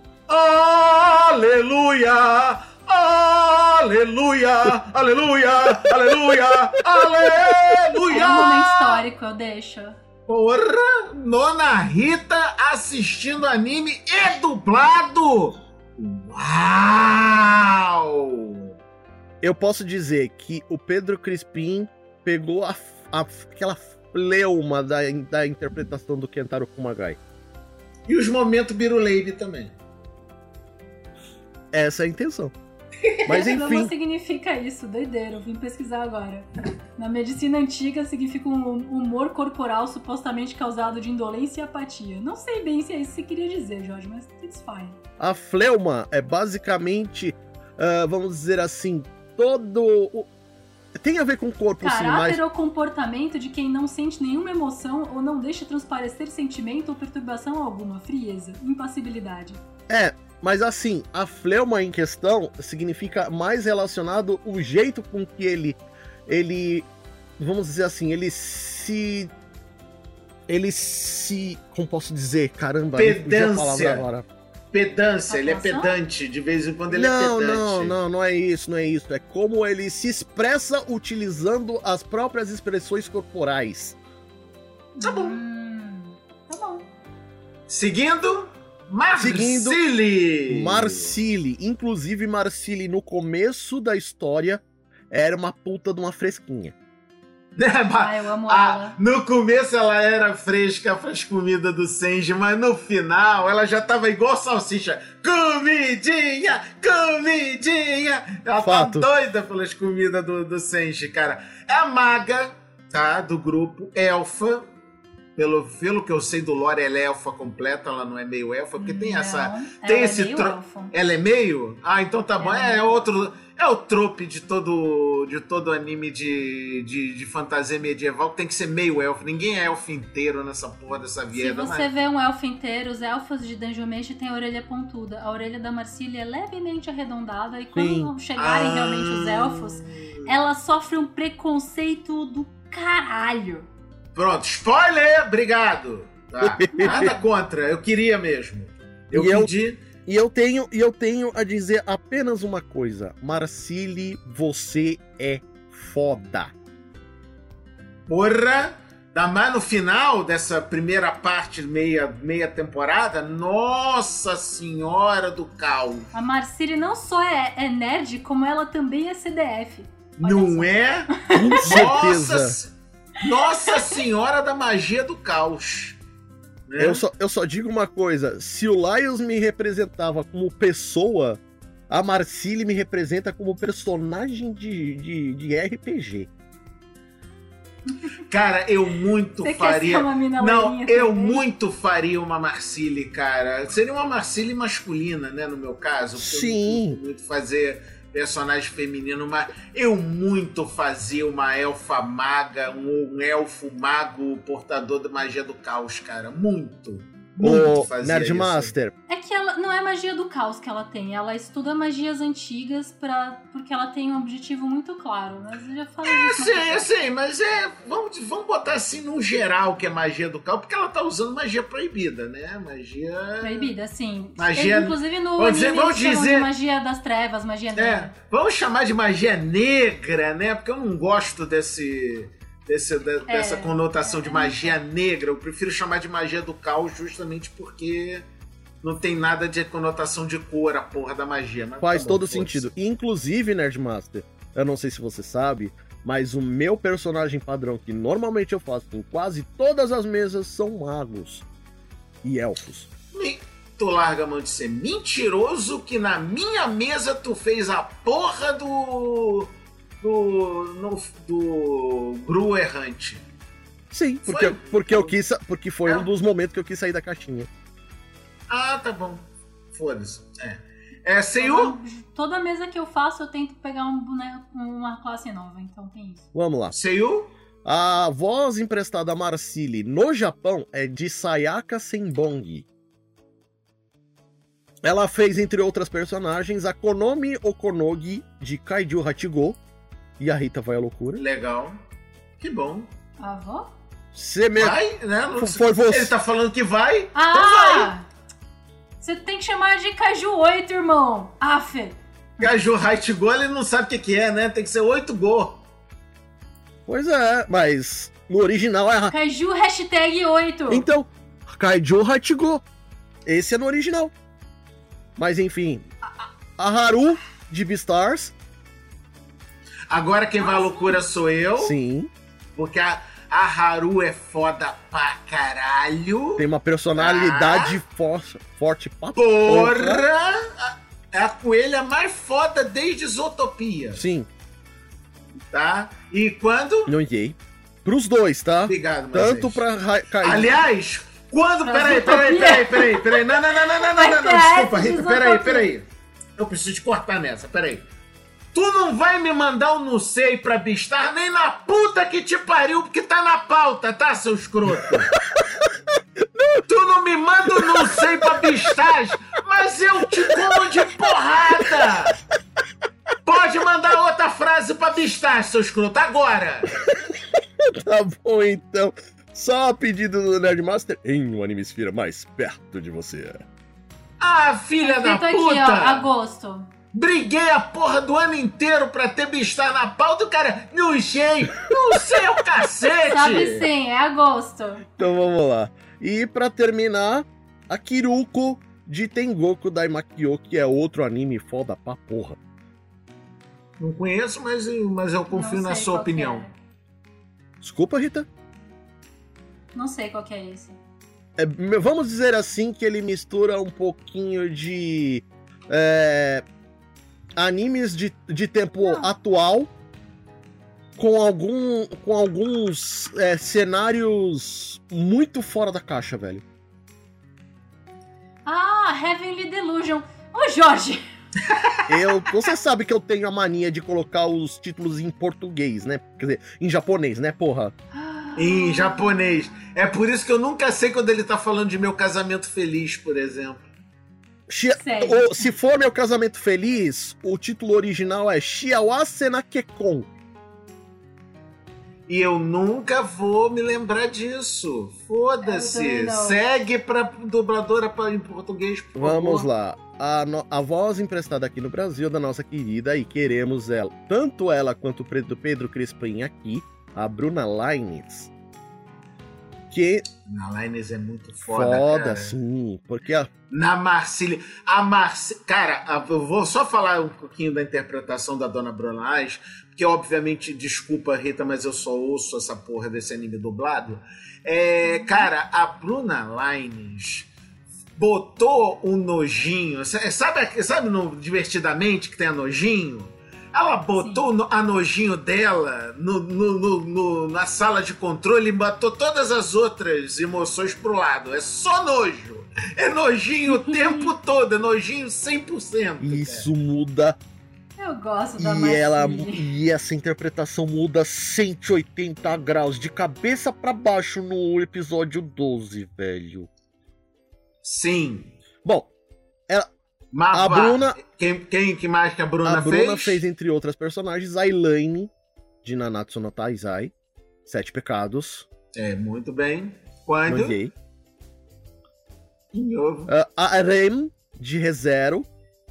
Aleluia! Aleluia! Aleluia! Aleluia! Aleluia! É um momento histórico, eu deixo. Porra! Nona Rita assistindo anime e dublado! Uau! Eu posso dizer que o Pedro Crispim pegou a, a- aquela fleuma da, da interpretação do Kentaro Kumagai. E os momentos Biruleibe também. Essa é a intenção. Mas Não enfim, significa isso, doideira, eu vim pesquisar agora. Na medicina antiga significa um humor corporal supostamente causado de indolência e apatia. Não sei bem se é isso que você queria dizer, Jorge, mas it's fine. a fleuma é basicamente, ah, vamos dizer assim, todo o, tem a ver com o corpo, sim, Caráter mas... ou comportamento de quem não sente nenhuma emoção ou não deixa transparecer sentimento ou perturbação alguma. Frieza, impassibilidade. É, mas assim, a fleuma em questão significa mais relacionado o jeito com que ele, ele, vamos dizer assim, ele se, ele se, como posso dizer, caramba, me fugiu a palavra agora. Pedância, ele é Atuação? pedante, de vez em quando ele Não, é pedante. não, não, não é isso, não é isso, é como ele se expressa utilizando as próprias expressões corporais. Tá bom. Hum, tá bom. Seguindo, Seguindo, Marcili. Marcili, inclusive Marcili no começo da história era uma puta de uma fresquinha. Ah, eu amo Ah, ela. no começo ela era fresca, frescomida do Senji, mas no final ela já tava igual salsicha. Comidinha, comidinha. Ela Fato. tá doida pelas comidas do, do Senji, cara. É a maga, tá, do grupo, elfa. Pelo, pelo que eu sei do lore, ela é elfa completa, ela não é meio elfa, porque tem Não, essa... ela Tem é esse meio tro- elfa. Ela é meio? Ah, então tá bom. Ela é É, meio. outro... É o trope de todo, de todo anime de, de, de fantasia medieval, que tem que ser meio elfo. Ninguém é elfo inteiro nessa porra dessa Se vieda. você mas... vê um elfo inteiro, os elfos de Dungeon Meshi têm a orelha pontuda. A orelha da Marcília é levemente arredondada e quando Sim. chegarem Ah. realmente os elfos, ela sofre um preconceito do caralho. Pronto, spoiler! Obrigado! Tá. Nada contra, eu queria mesmo. Eu E eu- pedi... E eu tenho, e eu tenho a dizer apenas uma coisa. Marcili, você é foda. Porra! Da mais no final dessa primeira parte, meia, meia temporada, nossa senhora do caos! A Marcília não só é, é nerd, como ela também é C D F. Olha Não só. é? Com certeza. Nossa, nossa senhora da magia do caos! Né? Eu só, eu só digo uma coisa. Se o Lyles me representava como pessoa, a Marcili me representa como personagem de, de, de R P G. Cara, eu muito Você quer faria... ser uma mina Não, loirinha eu também? muito faria uma Marcili, cara. Seria uma Marcili masculina, né, no meu caso. porque Sim. Eu não curto muito fazer personagem feminino, mas eu muito fazia uma elfa maga, um, um elfo mago portador da magia do caos, cara. Muito. Muito O fazia isso. Nerdmaster, É que ela não é magia do caos que ela tem, ela estuda magias antigas pra, porque ela tem um objetivo muito claro. Mas eu já falei Eu isso. sei, eu sei, mas é. Vamos, vamos botar assim no geral que é magia do caos, porque ela tá usando magia proibida, né? Magia. Proibida, sim. Magia- Ele, inclusive no Vamos dizer- anime vamos eles chamam dizer- de magia das trevas, magia É, negra. vamos chamar de magia negra, né? Porque eu não gosto desse, desse, de- É, dessa conotação de é. magia negra. Eu prefiro chamar de magia do caos justamente porque não tem nada de conotação de cor a porra da magia. Mas faz tá bom, todo foda-se. sentido. Inclusive, Nerdmaster, eu não sei se você sabe, mas o meu personagem padrão, que normalmente eu faço em quase todas as mesas, são magos e elfos. Me- Tu larga a mão de ser mentiroso que na minha mesa tu fez a porra do. do. no- do. Gru errante. Sim, porque, Foi- porque eu quis. Porque foi É. um dos momentos que eu quis sair da caixinha. Ah, tá bom. Foda-se. É. É, Seiyu? Toda mesa que eu faço, eu tento pegar um boneco, uma classe nova, então tem isso. Vamos lá. Seiyu? A voz emprestada a Marcili no Japão é de Sayaka Senbong. Ela fez, entre outras personagens, a Konomi Okonogi de Kaiju Hachigo e a Rita Vai à Loucura. Legal. Que bom. A avó? Seme... Vai, né? Não- Foi você. Ele tá falando que vai. Ah! Você tem que chamar de Caju oito, irmão. Afe. Caju Height Go, ele não sabe o que, que é, né? Tem que ser oito Go. Pois é, mas no original é... Caju hashtag oito. Então, Kaiju Hachigo. Esse é no original. Mas enfim, a Haru de Beastars, Agora quem vai à loucura sou eu. sim, Porque a, a Haru é foda pra caralho. tem uma personalidade for- forte pra Porra! A- É a coelha mais foda desde Zootopia, Sim, tá? E quando... não gay. Pros dois, tá? Obrigado, Tanto Moisés. pra Ra- Kaiju. Aliás, quando... Pra Peraí, peraí, Zootopia. peraí, peraí, peraí. Não, não, não, não, não, não, Vai não, não, ter desculpa, essa de Rita. Peraí, Zootopia. peraí. Eu preciso te cortar nessa, peraí. Tu não vai me mandar o não sei pra Beastar nem na puta que te pariu, porque tá na pauta, tá, seu escroto? Tu não me manda o não sei pra Beastar, mas eu te como de porrada! Pode mandar outra frase pra Beastar, seu escroto, agora! Tá bom, então. Só a pedido do Nerdmaster em um Animesfera mais perto de você. Ah, filha da puta! Aqui, ó, agosto. Briguei a porra do ano inteiro pra ter Beastar na pauta, o cara, não sei, não sei o cacete! Sabe sim, é agosto. Então vamos lá. E pra terminar, a Kiruko de Tengoku Daimakyo, que é outro anime foda pra porra. Não conheço, mas, mas eu confio Não na sei sua qual opinião. que Desculpa, Rita. é. Não sei qual que é esse. É, vamos dizer assim que ele mistura um pouquinho de é, animes de, de tempo Não. atual com, algum, com alguns é, cenários muito fora da caixa, velho. Ah, Heavenly Delusion. Ô, Jorge! Eu, você sabe que eu tenho a mania de colocar os títulos em português, né? Quer dizer, em japonês, né, porra? Em japonês. É por isso que eu nunca sei quando ele tá falando de Meu Casamento Feliz, por exemplo. Shia- Sério? o- se for Meu Casamento Feliz, o título original é Shiawase na Kekon. E eu nunca vou me lembrar disso. Eu Foda-se. também não. Segue pra dubladora pra, em português, por Vamos favor. lá. A, no- a voz emprestada aqui no Brasil da nossa querida, e queremos ela, tanto ela quanto o Pedro, Pedro Crispim aqui, a Bruna Lines. Que Na Lines é muito foda, foda, cara. sim. Porque a, Na Marcília. A Marci... Cara, a- eu vou só falar um pouquinho da interpretação da Dona Bruna Lines, porque obviamente, desculpa, Rita, mas eu só ouço essa porra desse anime dublado. É, cara, a Bruna Lines botou um nojinho. Sabe, sabe no Divertidamente que tem a nojinho? Ela botou no- a nojinho dela no, no- no- no- na sala de controle e botou todas as outras emoções pro lado. É só nojo. É nojinho o tempo todo. É nojinho cem por cento. isso muda Eu gosto da e ela Marcília. e essa interpretação muda cento e oitenta graus de cabeça pra baixo no episódio doze, velho. Sim. Bom, Mas A vá, Bruna- Quem, quem que mais que a Bruna, a Bruna fez? fez, entre outras personagens, a Elaine de Nanatsu no Taizai, Sete Pecados, É, muito bem. Quando? Nojei. De novo. Uh, a Rem de ReZero,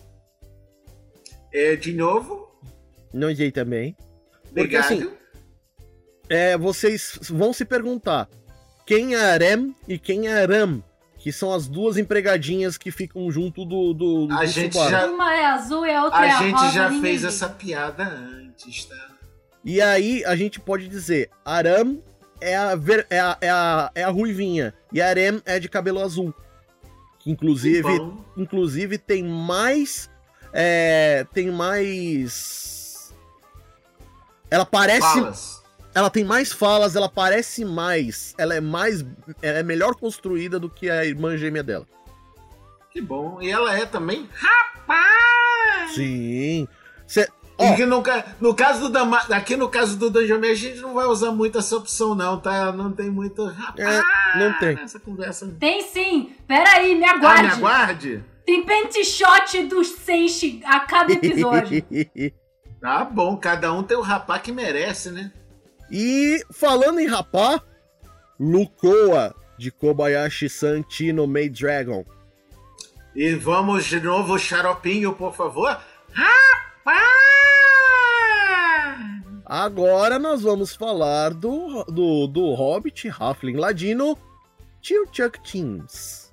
É, de novo. Nojei também. Porque Obrigado. assim, é, vocês vão se perguntar quem é a Rem e quem é a Ram, que são as duas empregadinhas que ficam junto do, do, do A gente Tsubara. já- Uma é azul e a outra é A a gente rosa. já ninguém fez liga. essa piada antes, tá? E aí a gente pode dizer, a Ram é a, ver- é a, é a, é a ruivinha e a Rem é de cabelo azul. Que inclusive, Que bom. inclusive tem mais... é, tem mais... Ela parece... Falas. Ela tem mais falas, ela parece mais... Ela é mais... Ela é melhor construída do que a irmã gêmea dela. Que bom. E ela é também. Rapaz! Sim. Cê, E ó, que no, ca- no caso do Dama, aqui no caso do Dungeon Mesh, a gente não vai usar muito essa opção, não, tá? Não tem muito. Rapaz, É, não tem. Essa conversa. Tem sim! Peraí, me Ah, aguarde! me aguarde? Tem pente shot dos Seishi a cada episódio. Tá bom, cada um tem o rapá que merece, né? E falando em rapá, Lukoa de Kobayashi-san Chino Maid Dragon. E vamos de novo, xaropinho, por favor. Rapaz! Agora nós vamos falar do, do, do Hobbit, Halfling Ladino, Tio Chuck Teams.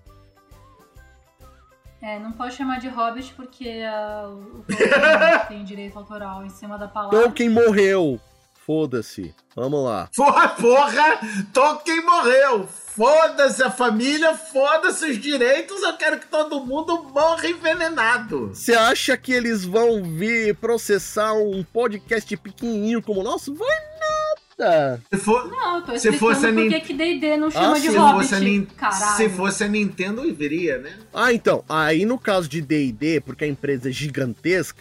É, não pode chamar de Hobbit porque ah, o Tolkien tem direito autoral em cima da palavra. Tolkien morreu. Foda-se. Vamos lá. Porra, porra! Tolkien morreu! Foda-se a família, foda-se os direitos, eu quero que todo mundo morra envenenado. Você acha que eles vão vir processar um podcast pequenininho como o nosso? Vai nada. Se for, Não, eu tô Se explicando fosse a por Nin- que que D e D não chama Ah, de se se, Hobbit. fosse a Nin- Caralho. se fosse a Nintendo, viria, né? Ah, então. Aí no caso de D e D, porque a empresa é gigantesca,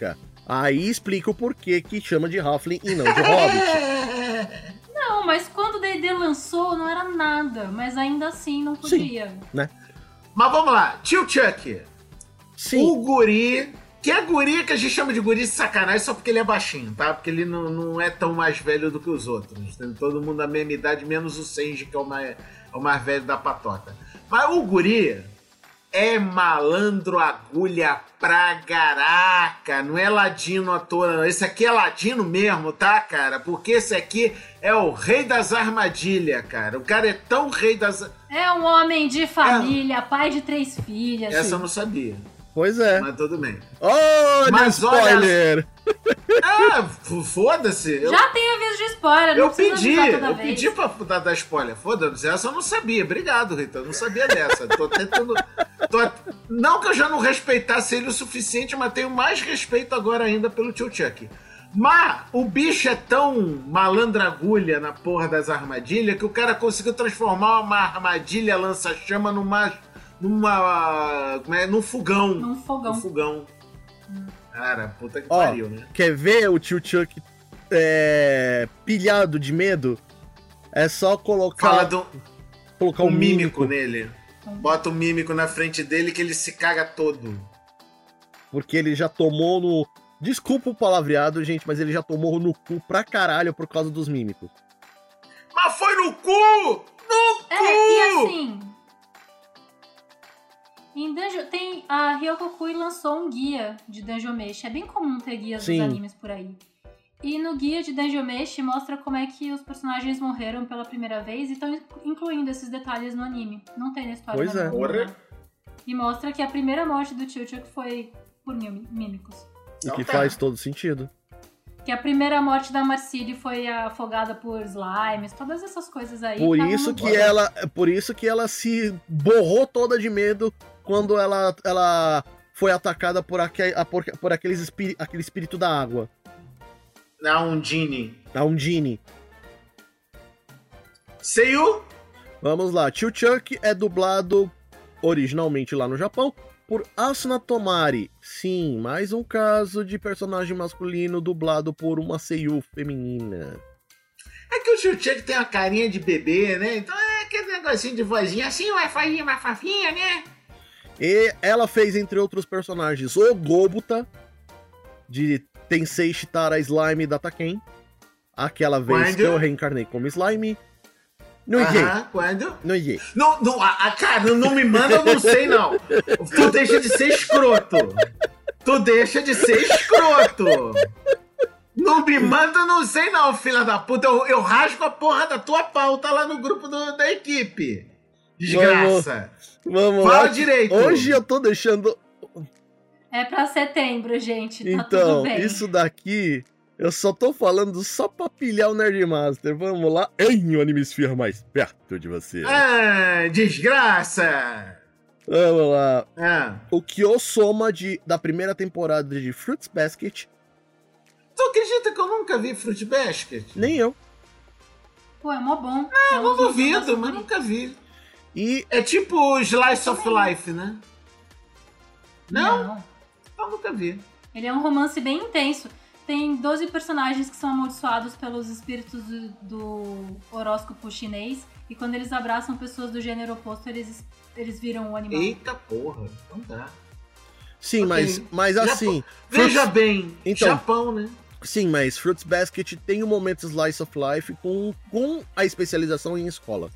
Aí explica o porquê que chama de Halfling e não de Hobbit. Não, mas quando o D e D lançou, não era nada. Mas ainda assim, não podia. Sim, né? Mas vamos lá, tio Chuck. Sim. O guri, que é guri que a gente chama de guri de sacanagem só porque ele é baixinho, tá? Porque ele não, não é tão mais velho do que os outros. Tem todo mundo da mesma idade, menos o Senji, que é o mais, é o mais velho da patota. Mas o guri é malandro agulha pra caraca, não é ladino à toa, não. Esse aqui é ladino mesmo, tá, cara? Porque esse aqui é o rei das armadilhas, cara. O cara é tão rei das... É um homem de família, é. pai de três filhas. Essa eu não sabia. Pois é. Mas tudo bem. Oh, Mas spoiler! Olha... Ah, foda-se. Eu... Já tem aviso de spoiler, não Eu pedi, toda eu vez. pedi pra dar, dar spoiler. Foda-se, essa eu não sabia. Obrigado, Rita. Eu não sabia dessa. Tô tentando... Tô... Não que eu já não respeitasse ele o suficiente, mas tenho mais respeito agora ainda pelo tio Chuck. Mas o bicho é tão malandra agulha na porra das armadilhas que o cara conseguiu transformar uma armadilha lança-chama numa... numa... como é? Num fogão. Num fogão. Num fogão. Hum. Cara, puta que Ó, pariu, né? Quer ver o tio Chuck é, pilhado de medo? É só colocar... Fala do... Colocar um um mímico, mímico nele. Bota um mímico na frente dele que ele se caga todo. Porque ele já tomou no... Desculpa o palavreado, gente, mas ele já tomou no cu pra caralho por causa dos mímicos. Mas foi no cu! No É, cu! e assim... Em Dungeon, tem, a Ryoko Kui lançou um guia de Dungeon Meshi. É bem comum ter guias Sim. dos animes por aí. E no guia de Dungeon Meshi mostra como é que os personagens morreram pela primeira vez e estão incluindo esses detalhes no anime. Não tem na história. Pois é. Porra. E mostra que a primeira morte do Tio Chuck foi por mim- mímicos. O Então que tá. faz todo sentido. Que a primeira morte da Marcille foi afogada por slimes, todas essas coisas aí. Por tavam isso no que guia. ela, por isso que ela se borrou toda de medo quando ela, ela foi atacada por, aquele, por, por aqueles espí, aquele espírito da água, Na Undine. a Undine. Seiyu? Vamos lá, Tio Chuck é dublado originalmente lá no Japão por Asuna Tomari. Sim, mais um caso de personagem masculino dublado por uma seiyuu feminina. É que o Tio Chuck tem uma carinha de bebê, né? Então é aquele negocinho de vozinha assim, uma fainha, uma fafinha, né? E ela fez, entre outros personagens, o Gobuta, de Tensei Shitara Slime da Taken. Aquela vez Quando? que eu reencarnei como Slime. Não Aham, enguei, quando? não enguei. Não, não, a, a- cara, não me manda, eu não sei, não. Tu deixa de ser escroto. Tu deixa de ser escroto. Não me manda, eu não sei, não, filha da puta. Eu, eu rasgo a porra da tua pauta lá no grupo do- da equipe. Desgraça. Vamos Fala lá. direito. Hoje eu tô deixando... É pra setembro, gente. Tá Então, tudo bem. isso daqui... Eu só tô falando só pra pilhar o Nerdmaster. Vamos lá. Em o Animesphere mais perto de você. Ah, desgraça. Vamos lá. Ah. O Kyosoma de, da primeira temporada de Fruits Basket. Tu acredita que eu nunca vi Fruit Basket? Nem eu. Pô, é mó bom. Ah, É não um vídeo duvido, da mas Suri. nunca vi. E É tipo Slice of Life, né? Não? Não. Eu nunca vi. Ele é um romance bem intenso. Tem doze personagens que são amaldiçoados pelos espíritos do, do horóscopo chinês. E quando eles abraçam pessoas do gênero oposto, eles, eles viram o animal. Eita porra, não dá. sim, Ok. mas, mas Já- assim. Veja Fruits- bem, Então. Japão, né? Sim, mas Fruits Basket tem um momento Slice of Life com, com a especialização em escola.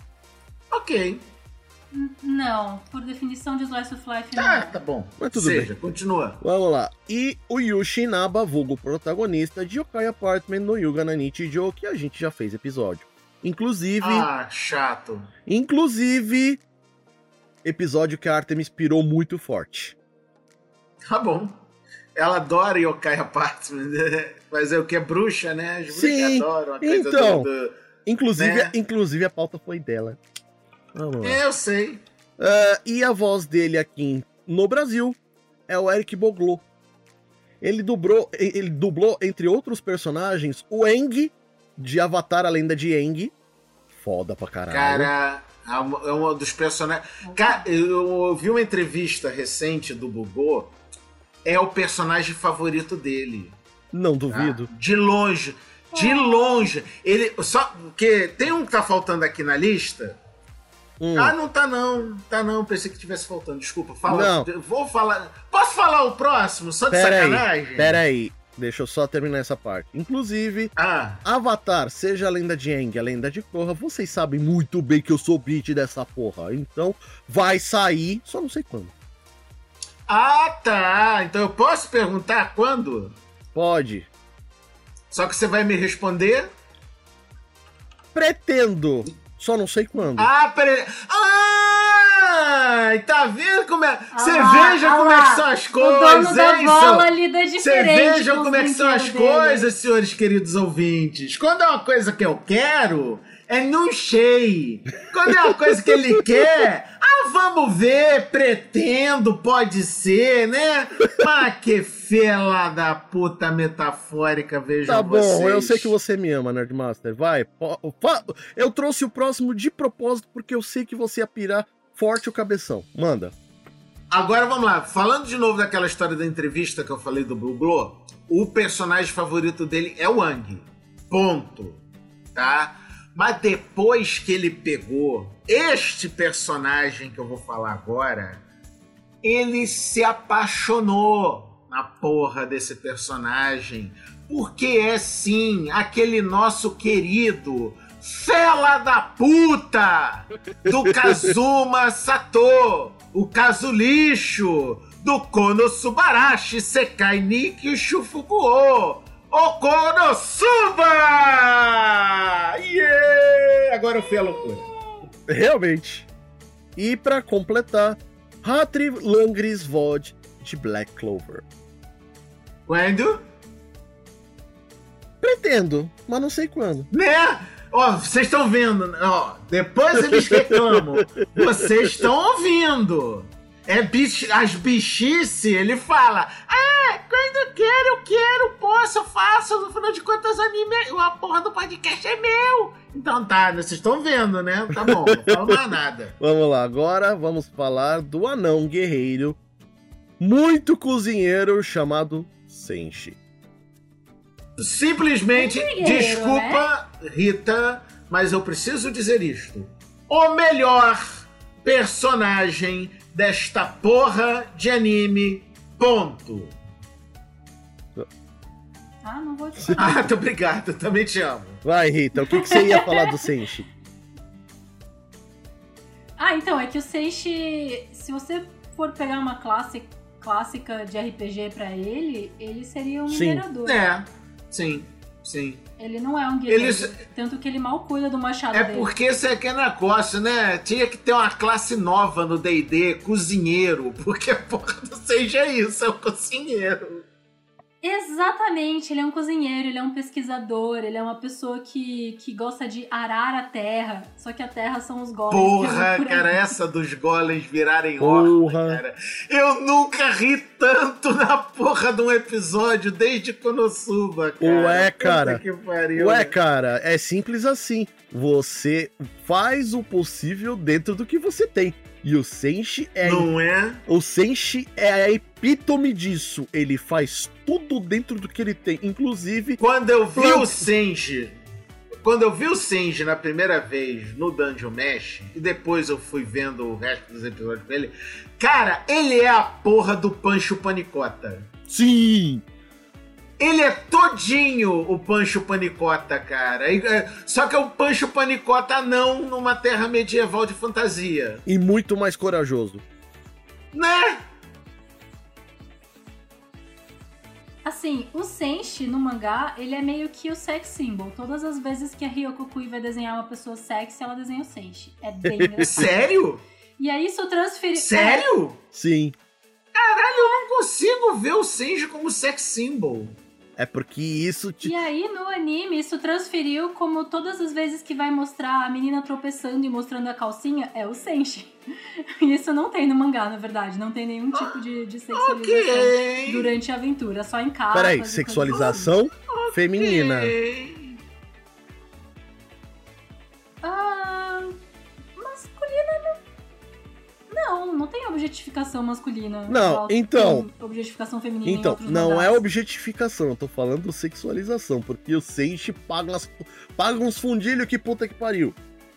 Ok. N- Não, por definição de Slice of Life, Tá, não. tá bom. Mas tudo Seja, continua. Vamos lá. E o Yushi Inaba, vulgo protagonista de Yokai Apartment no Yuga na Nichijou, que a gente já fez episódio. Inclusive, Ah, chato. inclusive, episódio que a Artemis pirou muito forte. Tá bom. Ela adora Yokai Apartment. Mas é o que é bruxa, né? As bruxas Sim, adoram a coisa então. do... do- Inclusive, Né? inclusive a pauta foi dela. Vamos lá. É, eu sei. Ah, e a voz dele aqui no Brasil é o Eric Boglio. Ele dublou, ele dublou, entre outros personagens, o Aang, de Avatar, a Lenda de Aang. Foda pra caralho. Cara, é um- é um dos personagens... Cara, eu eu vi uma entrevista recente do Bugô é o personagem favorito dele. Não duvido. Tá? De longe. De longe. Ele. Só. Porque tem um que tá faltando aqui na lista. Hum. Ah, não tá não. Tá não. Pensei que tivesse faltando. Desculpa. Fala. Não. Vou falar. Posso falar o próximo? Só de pera sacanagem? Aí, pera aí. Deixa eu só terminar essa parte. Inclusive, ah. Avatar, seja a lenda de Aang, a lenda de Korra, vocês sabem muito bem que eu sou beat dessa porra. Então, vai sair, só não sei quando. Ah, tá. Então eu posso perguntar quando? Pode. Só que você vai me responder? Pretendo. Só não sei quando. Ah, peraí. Ah, tá vendo como é... Você ah, veja ah, como lá. é que são as coisas, o dono da hein, bola seu... lida Você diferente. vejam como é que são as dele. coisas, senhores queridos ouvintes. Quando é uma coisa que eu quero, é não sei. Quando é uma coisa que ele quer, ah, vamos ver, pretendo, pode ser, né? Mas que fela da puta metafórica, vejam Tá bom, vocês. eu sei que você me ama, Nerdmaster. Vai. Eu trouxe o próximo de propósito porque eu sei que você ia pirar forte o cabeção. Manda. Agora vamos lá. Falando de novo daquela história da entrevista que eu falei do Blue Glow, o personagem favorito dele é o Aang. Ponto. Tá? Mas depois que ele pegou este personagem que eu vou falar agora, ele se apaixonou na porra desse personagem. Porque é sim aquele nosso querido fela da puta do Kazuma Sato, o caso lixo do Konosubarashi Sekai Nikki Shufukuo, o Konosuba! Yeah! Agora eu fui a loucura. Realmente. E pra completar, Hatri Langrisvod de Black Clover. Quando? Pretendo, mas não sei quando. Né? Ó, vocês estão vendo, ó, depois eles reclamam. Vocês estão ouvindo. É bich... As bichices, ele fala, ah, quando eu quero, eu quero, posso, eu faço, no final de contas o anime, a porra do podcast é meu. Então tá, vocês estão vendo, né? Tá bom, não falo mais nada. Vamos lá, agora vamos falar do anão guerreiro, muito cozinheiro, chamado Senshi. Simplesmente, guerreiro, desculpa, né? Rita, mas eu preciso dizer isto. O melhor personagem desta porra de anime, ponto. Ah, não vou te falar. Ah, muito obrigado, também te amo. Vai, Rita, o que, que você ia falar do Senshi? Ah, então, é que o Senshi, se você for pegar uma classe clássica de R P G pra ele, ele seria um Sim. minerador. É, sim, sim. Ele não é um guerreiro, Ele... tanto que ele mal cuida do machado É dele. porque esse aqui é negócio, né? Tinha que ter uma classe nova no D e D, cozinheiro, porque a porra do Senji é isso, é o cozinheiro. Exatamente, ele é um cozinheiro, ele é um pesquisador, ele é uma pessoa que, que gosta de arar a terra, só que a terra são os golems. Porra, que cara, essa dos golems virarem Porra. horta, cara. Eu nunca ri tanto na porra de um episódio desde Konosuba, cara. Ué, cara. Puta que pariu, Ué, né? cara, é simples assim. Você faz o possível dentro do que você tem. E o Senshi é... Não é? O Senshi é a epítome disso. Ele faz tudo dentro do que ele tem. Inclusive... Quando eu vi Pronto. o Senji... Quando eu vi o Senji na primeira vez no Dungeon Mesh, e depois eu fui vendo o resto dos episódios com ele, cara, ele é a porra do Pancho Panicota. Sim! Ele é todinho o Pancho Panicota, cara. E, é, só que é o Pancho Panicota não numa terra medieval de fantasia. E muito mais corajoso. Né? Assim, o Senshi no mangá, ele é meio que o sex symbol. Todas as vezes que a Ryoko Kui vai desenhar uma pessoa sexy, ela desenha o Senshi. É bem engraçado. Sério? E aí isso transfere... Sério? Sim. Caralho, eu não consigo ver o Senji como sex symbol. É porque isso... É. Te... E aí no anime isso transferiu como todas as vezes que vai mostrar a menina tropeçando e mostrando a calcinha, é o Senshi. E isso não tem no mangá, na verdade. Não tem nenhum tipo de, de sexualização Ok. durante a aventura. Só em capas. Peraí, e coisas sexualização feminina. Ok. Ah, masculina não. Não, não tem objetificação masculina. Não, Tem então... objetificação feminina em Então, outros não mangás. é objetificação, eu tô falando sexualização, porque o Seishi paga, umas, paga uns fundilhos que puta que pariu.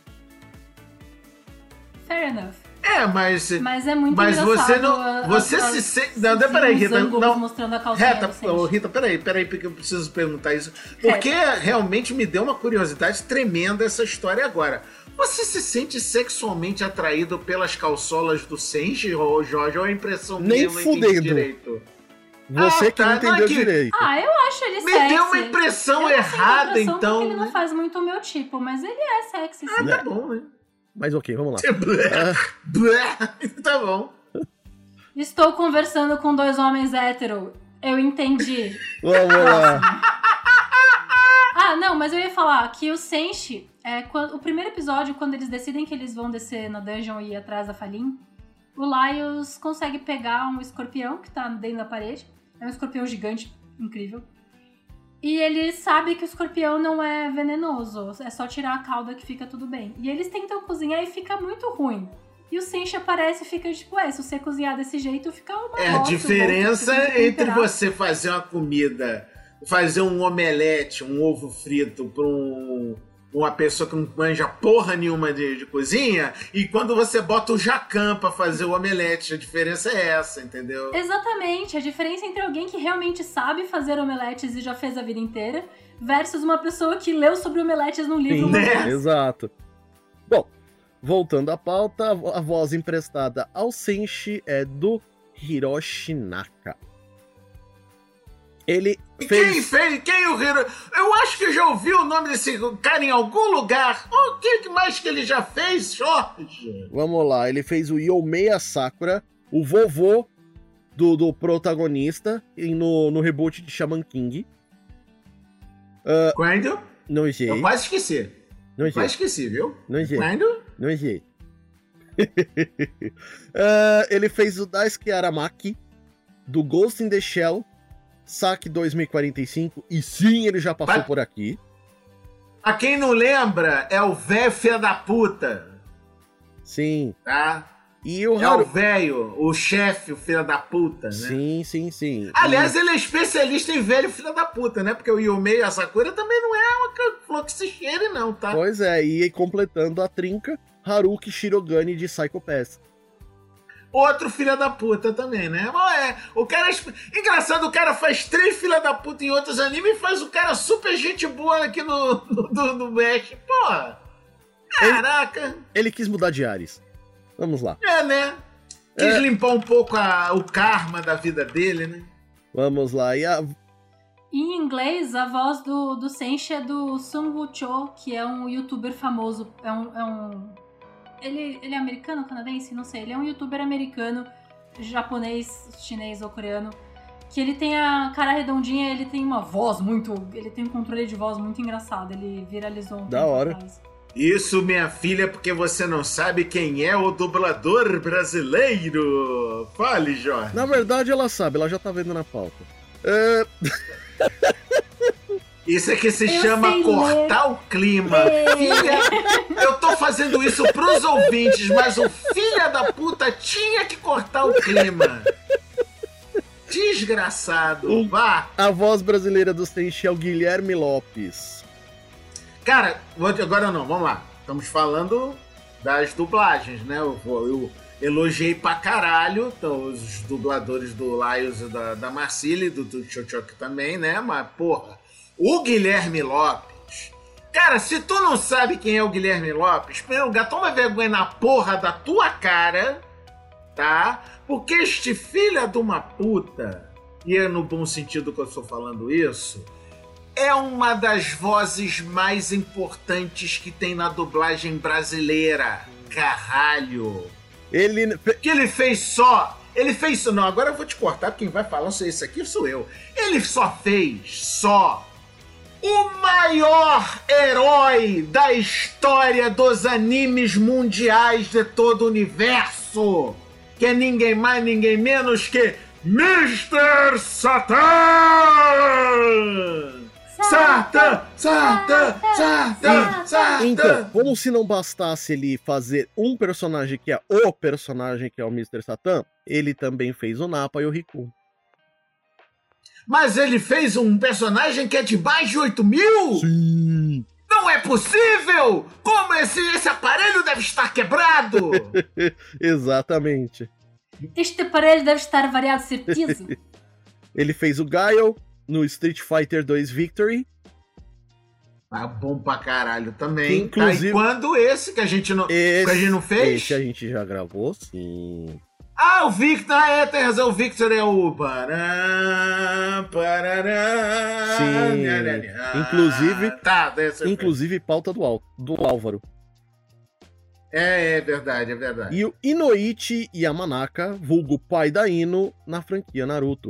Fair enough. É, mas... Mas é muito Mas engraçado. você não... a- Você a- se as- sente... Não, os não, peraí, Rita. ângulos Não, mostrando a calcinha Rita, do Sensei. ô, Rita, peraí, peraí, porque eu preciso perguntar isso. Porque realmente me deu uma curiosidade tremenda essa história agora. Você se sente sexualmente atraído pelas calçolas do Senji, ou Jorge, ou é impressão Nem minha, eu não entendi fudendo. direito? Você Ah, que tá, não não, entendeu é que- direito. Ah, eu acho ele Me sexy. deu uma impressão Eu não sinto errada, atração então, Porque ele não né? faz muito o meu tipo, mas ele é sexy, sim. Ah, tá bom, né? Mas ok, vamos lá. Blé, blé. Tá bom. Estou conversando com dois homens hétero. Eu entendi. Vamos lá. Ah, não, mas eu ia falar que o Senshi, é, quando- o primeiro episódio, quando eles decidem que eles vão descer na dungeon e ir atrás da Falin, o Laios consegue pegar um escorpião que tá dentro da parede. É um escorpião gigante, incrível. E ele sabe que o escorpião não é venenoso, é só tirar a cauda que fica tudo bem. E eles tentam cozinhar e fica muito ruim. E o Senshi aparece e fica tipo, é, se você cozinhar desse jeito, fica uma É, a bosta, diferença você tem que entre temperar. você fazer uma comida, fazer um omelete, um ovo frito para um, uma pessoa que não manja porra nenhuma de, de cozinha, e quando você bota o jacan pra fazer o omelete, a diferença é essa, entendeu? Exatamente, a diferença entre alguém que realmente sabe fazer omeletes e já fez a vida inteira, versus uma pessoa que leu sobre omeletes num livro. Sim, uma né? vez. exato. Bom, voltando à pauta, a voz emprestada ao Senshi é do Hiroshi Naka. Ele E Quem fez... fez? Quem o Hiro? Eu acho que eu já ouvi o nome desse cara em algum lugar. O que mais que ele já fez, Jorge? Vamos lá, ele fez o Yomeya Sakura, o vovô do, do protagonista e no, no reboot de Shaman King. Quando? Não Eu sei, quase esqueci. não Quase sei, esqueci, viu? não sei, Quando? não sei. Ah, ele fez o Daisuke Aramaki, do Ghost in the Shell, Saque dois mil e quarenta e cinco, e sim, ele já passou Mas- por aqui. A quem não lembra, é o velho filho da puta, Sim. tá? E o É o Haru... velho, o chefe, o filho da puta, né? Sim, sim, sim. Aliás, ele é especialista em velho filho da puta, né? Porque o Yomei e a Sakura também não é uma flor que se cheire, não, tá? Pois é, e completando a trinca, Haruki Shirogane de Psycho Pass. Outro filho da puta também, né? Mas é, o cara... é- Engraçado, o cara faz três filha da puta em outros animes e faz o cara super gente boa aqui no, no, no, no Mesh. Porra! Caraca! Ele quis mudar de ares. Vamos lá. É, né? Quis É. limpar um pouco a- o karma da vida dele, né? Vamos lá. E a... Em inglês, a voz do, do Senshi é do Sung Woo Cho, que é um youtuber famoso. É um. É um ele, ele é americano, canadense? Não sei. Ele é um youtuber americano, japonês, chinês ou coreano. Que ele tem a cara redondinha, ele tem uma voz muito. Ele tem um controle de voz muito engraçado. Ele viralizou um Da tempo hora. atrás. Isso, minha filha, porque você não sabe quem é o dublador brasileiro. Fale, Jorge. Na verdade, ela sabe, ela já tá vendo na pauta. É, Isso é que se Eu chama sei cortar o clima. Filha, eu tô fazendo isso pros ouvintes, mas o filho da puta tinha que cortar o clima. Desgraçado. O- Vá. a voz brasileira do Senshi é o Guilherme Lopes. Cara, vou- agora não, vamos lá. Estamos falando das dublagens, né? Eu, vou- eu elogiei pra caralho então, os dubladores do Laios e da, da Marcília, do, do Chochoke também, né? Mas, porra, o Guilherme Lopes. Cara, se tu não sabe quem é o Guilherme Lopes, primeiro lugar, toma vergonha na porra da tua cara, tá? Porque este filho de uma puta, e é no bom sentido que eu estou falando isso, é uma das vozes mais importantes que tem na dublagem brasileira. Caralho. Ele... Que ele fez só... Ele fez só... Não, agora eu vou te cortar, quem vai falar sobre isso aqui sou eu. Ele só fez só o maior herói da história dos animes mundiais de todo o universo. Que é ninguém mais, ninguém menos que mister Satan! Satã! Satã! Satã! Satã! Então, como se não bastasse ele fazer um personagem que é o personagem que é o mister Satan, ele também fez o Nappa e o Riku. Mas ele fez um personagem que é de mais de oito mil? Sim! Não é possível! Como esse, esse aparelho deve estar quebrado? Exatamente. Este aparelho deve estar variado, certeza. Ele fez o Guile no Street Fighter dois Victory. Ah, bom pra caralho também. Que, inclusive, tá, e quando esse que a gente não, esse, que a gente não fez? Esse a gente já gravou, sim. Ah, o Victor, ah, é, tem razão, o Victor é o... Pará, parará, sim. Nhá, inclusive, tá, dessa inclusive pauta do, Al, do Álvaro. É, é verdade, é verdade. E o Inoichi Yamanaka, vulgo pai da Ino, na franquia Naruto.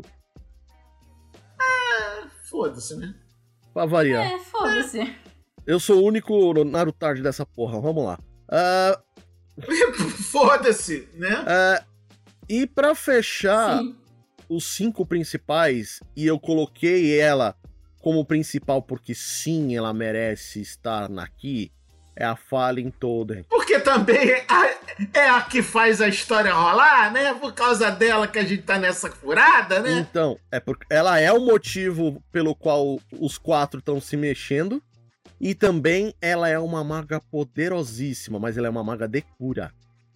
Ah, foda-se, né? Pra variar. É, foda-se. Eu sou o único Narutard dessa porra, vamos lá. Uh, foda-se, né? Uh, e pra fechar Sim. os cinco principais, e eu coloquei ela como principal porque sim, ela merece estar aqui, é a Fallen Toden. Porque também a, é a que faz a história rolar, né? Por causa dela que a gente tá nessa furada, né? Então, é porque ela é o motivo pelo qual os quatro estão se mexendo, e também ela é uma maga poderosíssima, mas ela é uma maga de cura.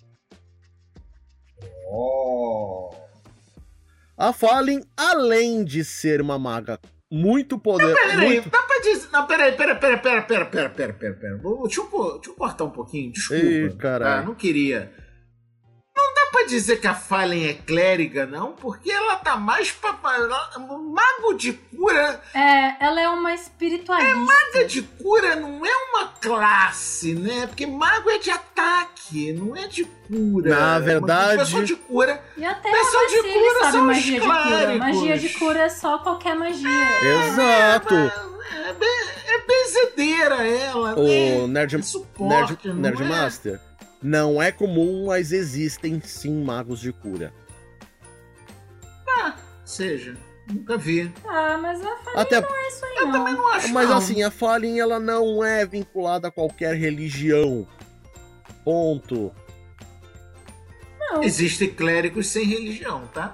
Oh. A Fallen, além de ser uma maga muito poderosa... Peraí, muito... dá pra dizer... Não, peraí, peraí, peraí, peraí, peraí, peraí, peraí, peraí, peraí. Deixa eu, deixa eu cortar um pouquinho, desculpa. Ei, caralho. Ah, não queria. Não dá pra dizer que a Fallen é clériga, não, porque ela tá mais pra... Mago de cura... É, ela é uma espiritualista. É, maga de cura não é uma classe, né? Porque mago é de ataque, não é de cura. Na verdade... Uma pessoa de cura... E até pessoa a de Marcília cura sabe são magia os de cura. clérigos. Magia de cura é só qualquer magia. Exato. É, é, é benzedeira ela, O né? Nerd, É suporte, Nerd, não Nerd é? Master. Não é comum, mas existem sim magos de cura. Ah, seja, nunca vi. Ah, mas a Fallen Até... não é isso aí, Eu não. também não acho, Mas não. assim, a Fallen ela não é vinculada a qualquer religião. Ponto. Não, Existem clérigos sem religião, tá?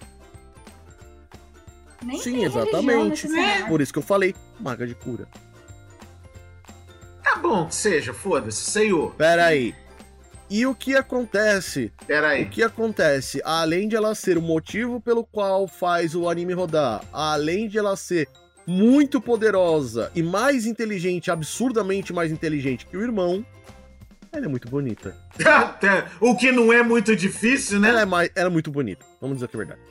nem Sim, tem religião exatamente. nesse cenário. Por isso que eu falei, maga de cura. Tá bom, que seja, foda-se, senhor. Pera aí. E o que acontece? Pera O aí. que acontece? Além de ela ser o motivo pelo qual faz o anime rodar, além de ela ser muito poderosa e mais inteligente, absurdamente mais inteligente que o irmão, ela é muito bonita. O que não é muito difícil, né? Ela é, mais, ela é muito bonita, vamos dizer que é verdade.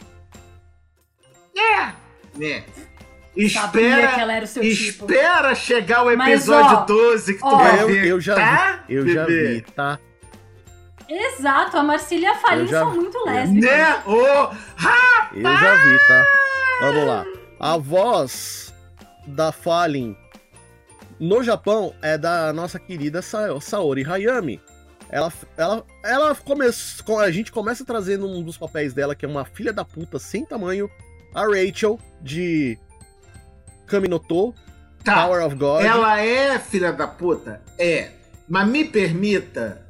É, né? Sabia Espera, que ela era o seu tipo. espera chegar o Mas, episódio ó, doze que tu ó, vai eu, ver, eu já tá, vi, eu já bebê? vi, tá? Exato, a Marcília e a Fallen Eu já- são muito lésbicas. Né? Ô, ha! Eu já vi, tá? Vamos lá. A voz da Fallen no Japão é da nossa querida Sa- Saori Hayami. Ela, ela, ela começou. A gente começa trazendo um dos papéis dela, que é uma filha da puta sem tamanho, a Rachel, de Kaminoto, Tá, Power of God. ela é filha da puta? É. Mas me permita...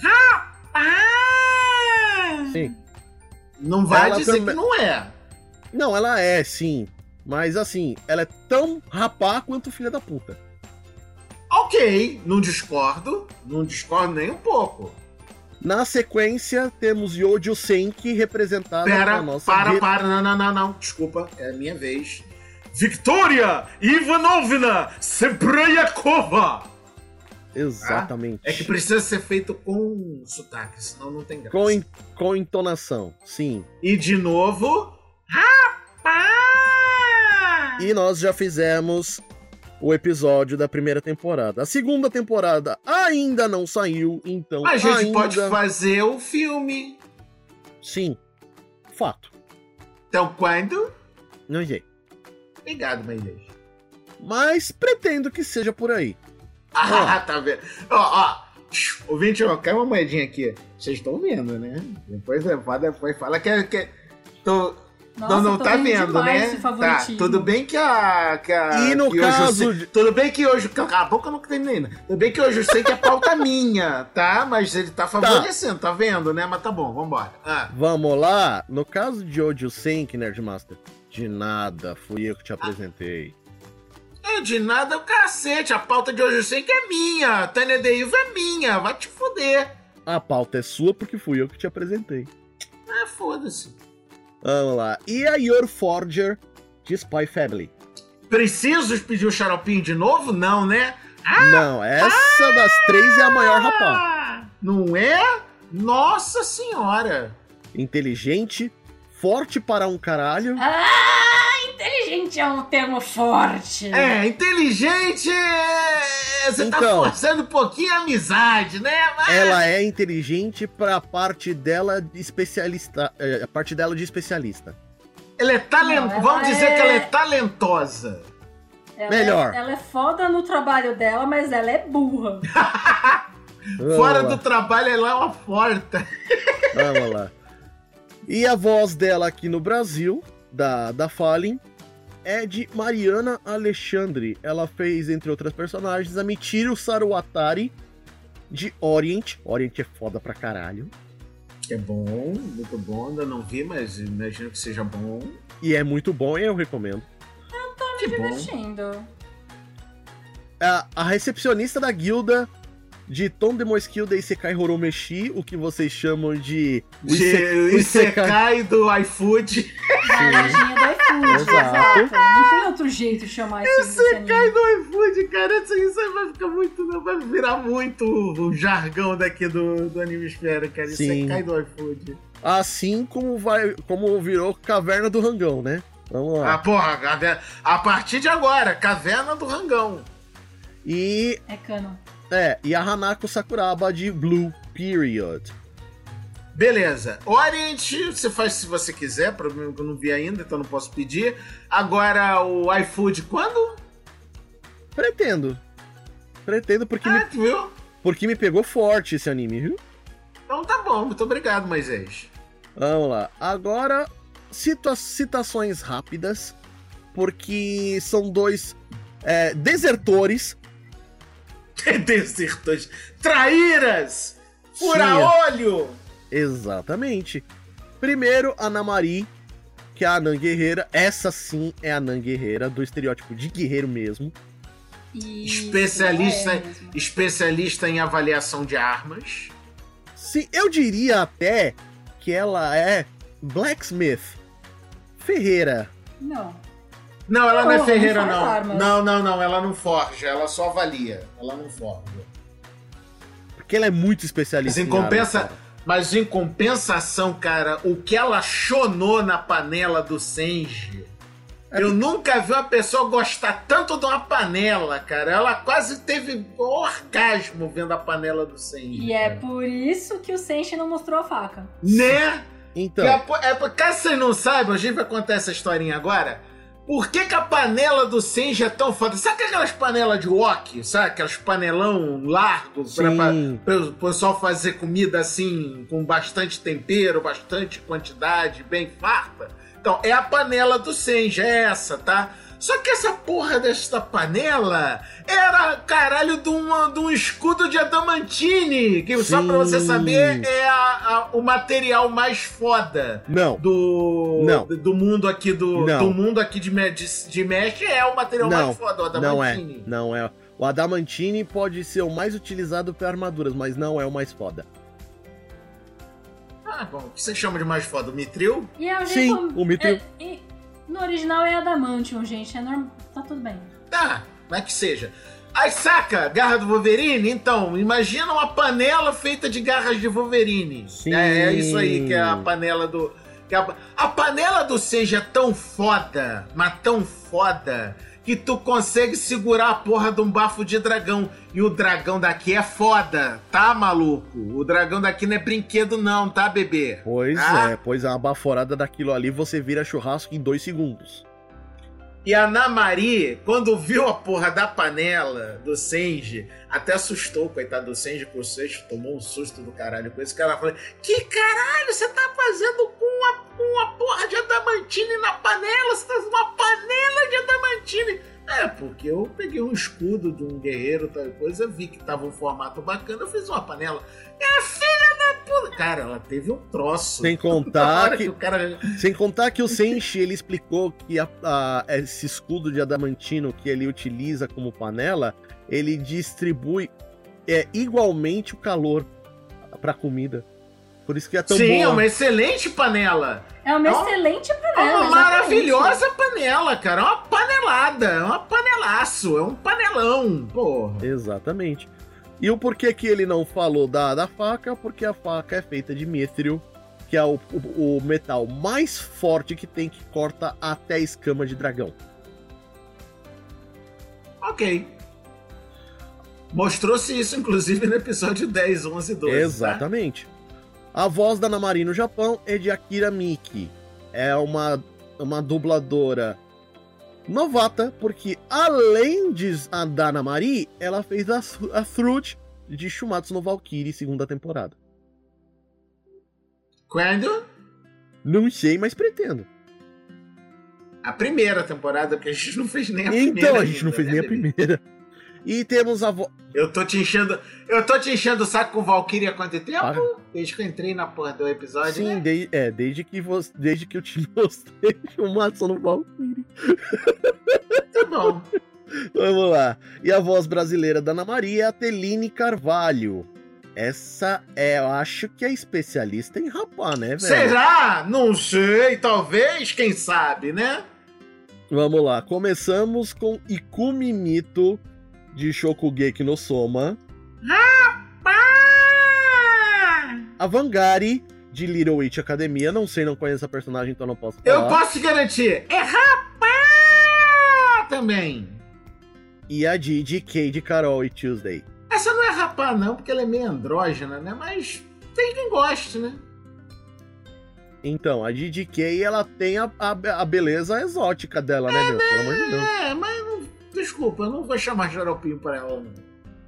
Rapaz! Sim. Não vai Ela dizer também- que não é. Não, ela é, sim. Mas assim, ela é tão rapá quanto filha da puta. Ok, não discordo. Não discordo nem um pouco. Na sequência, temos Yojo Senki, representada Pera, pela nossa... para, Ge- para, não, não, não, não. Desculpa, é a minha vez. Victoria Ivanovna Semprayakova! Exatamente. É que precisa ser feito com sotaque, senão não tem graça. Com, en- com entonação, sim. E de novo... Rapaz! E nós já fizemos o episódio da primeira temporada. A segunda temporada ainda não saiu, então A gente ainda... pode fazer o filme. Sim, fato. Então quando? Não sei. Obrigado, Mailês. Mas pretendo que seja por aí. Ah, tá vendo? Ó, ó. Ouvinte, ó, cai uma moedinha aqui. Vocês estão vendo, né? Depois, depois fala que é... Que... Tô... Nossa, não, não tô tá vendo vendo, demais né? esse Tá, favoritismo. tudo bem que a. Que a E no que hoje eu caso sei- tudo bem que hoje. Cala a boca, eu não terminei ainda. Tudo bem que hoje eu sei que a pauta é minha, tá? Mas ele tá favorecendo, tá, vendo, né? Mas tá bom, vambora. Ah. Vamos lá. No caso de Ojo Senki, Nerdmaster, de nada, fui eu que te apresentei. É, de nada é o cacete. A pauta de hoje eu sei que é minha. A Tânia Deiva é minha. Vai te foder. A pauta é sua porque fui eu que te apresentei. Ah, foda-se. Vamos lá. E a Yor Forger de Spy Family? Preciso pedir o xaropinho de novo? Não, né? Ah, Não, essa das três é a maior, rapaz. não é? Nossa senhora. Inteligente, forte para um caralho. Ah, inteligente é um termo forte. É, inteligente. é- Você tá Então. forçando um pouquinho a amizade, né? Mas- Ela é inteligente para a parte dela de especialista, é, a parte dela de especialista. Ela é talentosa. Não, ela Vamos dizer é- que ela é talentosa. Ela Melhor. É, ela é foda no trabalho dela, mas ela é burra. Vamos Fora lá, do trabalho, ela é uma porta. Vamos lá. E a voz dela aqui no Brasil, da, da Fallen, é de Mariana Alexandre. Ela fez, entre outras personagens, a Michiru Saruatari, de Orient. Orient é foda pra caralho. É bom, muito bom. Ainda não vi, mas imagino que seja bom. E é muito bom, eu recomendo. Que bom. Divertindo. A, a recepcionista da guilda de Tom Demoskill da Isekai Horomeshi, o que vocês chamam de... o De Ise- o Isekai do iFood. A lojinha do iFood, Exato. exato. Não tem outro jeito de chamar esse, esse Isekai anime. do iFood, cara. Isso, isso aí vai ficar muito. Não, vai virar muito o jargão daqui do, do Animesfera, cara. Sim. Isekai do iFood. Assim como, vai, como virou Caverna do Rangão, né? Vamos lá. Ah, porra, caverna- a partir de agora, Caverna do Rangão. E, É canon. é, e a Hanako Sakuraba de Blue Period. Beleza. Orient, você faz se você quiser, problema que eu não vi ainda, então não posso pedir. Agora o iFood, quando? Pretendo. Pretendo porque, Ah, me, tu viu? porque me pegou forte esse anime, viu? Então tá bom, muito obrigado, Moisés. Vamos lá. Agora, cita citações rápidas, porque são dois é, desertores. Desertores. Traíras! Fura-olho! Exatamente. Primeiro, a Namari, que é a Anan Guerreira. Essa sim é a Anan Guerreira, do estereótipo de guerreiro mesmo. Isso, Especialista, é mesmo. especialista em avaliação de armas. Sim, eu diria até que ela é Blacksmith. Ferreira. Não. Não, ela não, Não, é ela ferreira, não faz não. armas. Não, não, não. Ela não forja, ela só avalia. Ela não forja. Porque ela é muito Mas especialista em, em compensa... armas, cara. Mas em compensação, cara, o que ela chonou na panela do Senji. É Eu nunca vi uma pessoa gostar tanto de uma panela, cara. Ela quase teve um orgasmo vendo a panela do Senji. E é por isso que o Senshi não mostrou a faca. Né? Então, É, po- é, po- caso vocês não saibam, a gente vai contar essa historinha agora. Por que, que a panela do Senji é tão foda? Sabe aquelas panelas de wok? Sabe? Aquelas panelão largo pra, pra, sim. pra o pessoal fazer comida assim, com bastante tempero, bastante quantidade, bem farta? Então, é a panela do Senji, é essa, tá? Só que essa porra desta panela era caralho de, uma, de um escudo de adamantine, que só pra você Sim. saber é a- a- o material mais foda Não. do, Não. do, do mundo aqui do, Não. do mundo aqui de, Me- de, de Mesh é o material Não. mais foda, o Não é. adamantine. Não é. O Adamantine pode ser o mais utilizado para armaduras, mas não é o mais foda. Ah, bom, o que você chama de mais foda? O Mitril? E é o Sim, jeito. o Mithril. é- e no original é Adamantium, gente. É normal. Tá tudo bem. Tá, mas que seja. Aí saca, garra do Wolverine? Então, imagina uma panela feita de garras de Wolverine. Sim. É, é isso aí, que é a panela do... que a, a panela do Senji é tão foda, mas tão foda, que tu consegue segurar a porra de um bafo de dragão. E o dragão daqui é foda, tá, maluco? O dragão daqui não é brinquedo não, tá, bebê? Pois Tá? é, pois a baforada daquilo ali você vira churrasco em dois segundos. E a Namari, quando viu a porra da panela do Senji, até assustou, coitado do Senji, que o Senji tomou um susto do caralho com isso, que ela falou, que caralho você tá fazendo com uma, com uma porra de adamantine na panela, você tá fazendo uma panela de adamantine. É, porque eu peguei um escudo de um guerreiro, tal coisa, vi que tava um formato bacana, eu fiz uma panela. É filha da puta! Cara, ela teve um troço. Sem contar que, que o cara... sem contar que o Senshi, ele explicou que a, a, esse escudo de adamantino que ele utiliza como panela, ele distribui é, igualmente o calor pra comida. Por isso que é tão Sim, boa. é uma excelente panela. É uma É uma- excelente É panela. uma maravilhosa panela, cara. É uma panelada. É uma panelaço. É um panelão, porra. Exatamente. E o porquê que ele não falou da, da faca? Porque a faca é feita de mithril, que é o, o, o metal mais forte que tem, que corta até a escama de dragão. Ok. Mostrou-se isso, inclusive, no episódio dez, onze e doze. Exatamente. Tá? A voz da Namari no Japão é de Akira Miki. É uma, uma dubladora novata, porque além de a da Namari, ela fez a, a Thrud de Shumatsu no Valkyrie, segunda temporada. Quando? Não sei, mas pretendo. A primeira temporada, porque a gente não fez nem a primeira. Então, a gente ainda, não fez né, nem a bebê? primeira. E temos a voz... Eu tô te enchendo. Eu tô te enchendo o saco com Valkyrie há quanto tempo? Ah. Desde que eu entrei na porra do episódio. Sim, né? de- é, desde que, você, desde que eu te mostrei Shumatsu no Valkyrie. Tá bom. Vamos lá. E a voz brasileira da Ana Maria é a Teline Carvalho. Essa é, eu acho que é especialista em rapar, né, velho? Será? Não sei. Talvez, quem sabe, né? Vamos lá. Começamos com Ikumi Mito, de Shokugeki no Soma. A Vangari, de Little Witch Academia. Não sei, não conheço a personagem, então não posso falar. Eu posso te garantir. É rapá também. E a Didi K, de Carol e Tuesday. Essa não é rapá, não, porque ela é meio andrógena, né? Mas tem quem goste, né? Então, a Didi K, ela tem a, a, a beleza exótica dela, né, meu? Pelo amor de Deus. É, mas não, desculpa, eu não vou chamar xaropinho pra ela, não.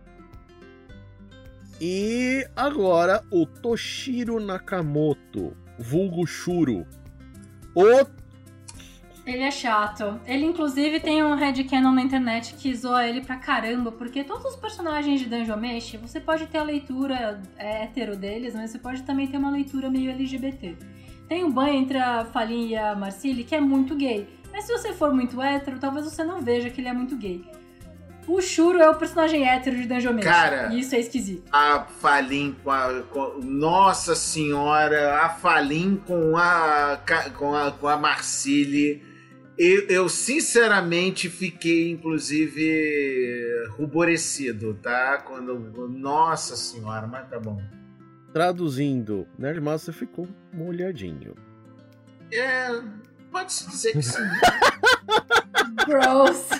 E agora o Toshiro Nakamoto, vulgo Shuro. O... Ele é chato. Ele, inclusive, tem um headcanon na internet que zoa ele pra caramba, porque todos os personagens de Dungeon Meshi, você pode ter a leitura hétero deles, mas você pode também ter uma leitura meio L G B T. Tem um banho entre a Falin e a Marcille que é muito gay, mas se você for muito hétero, talvez você não veja que ele é muito gay. O Shuro é o personagem hétero de Dungeon Meshi, Cara, e isso é esquisito. A Falin com a... Com, nossa senhora, a Falin com a, com a, com a Marcille... Eu, eu, sinceramente, fiquei, inclusive, ruborecido, tá? Quando... Nossa senhora, mas tá bom. Traduzindo, Nerdmaster ficou molhadinho. É... Pode-se dizer que sim. Gross.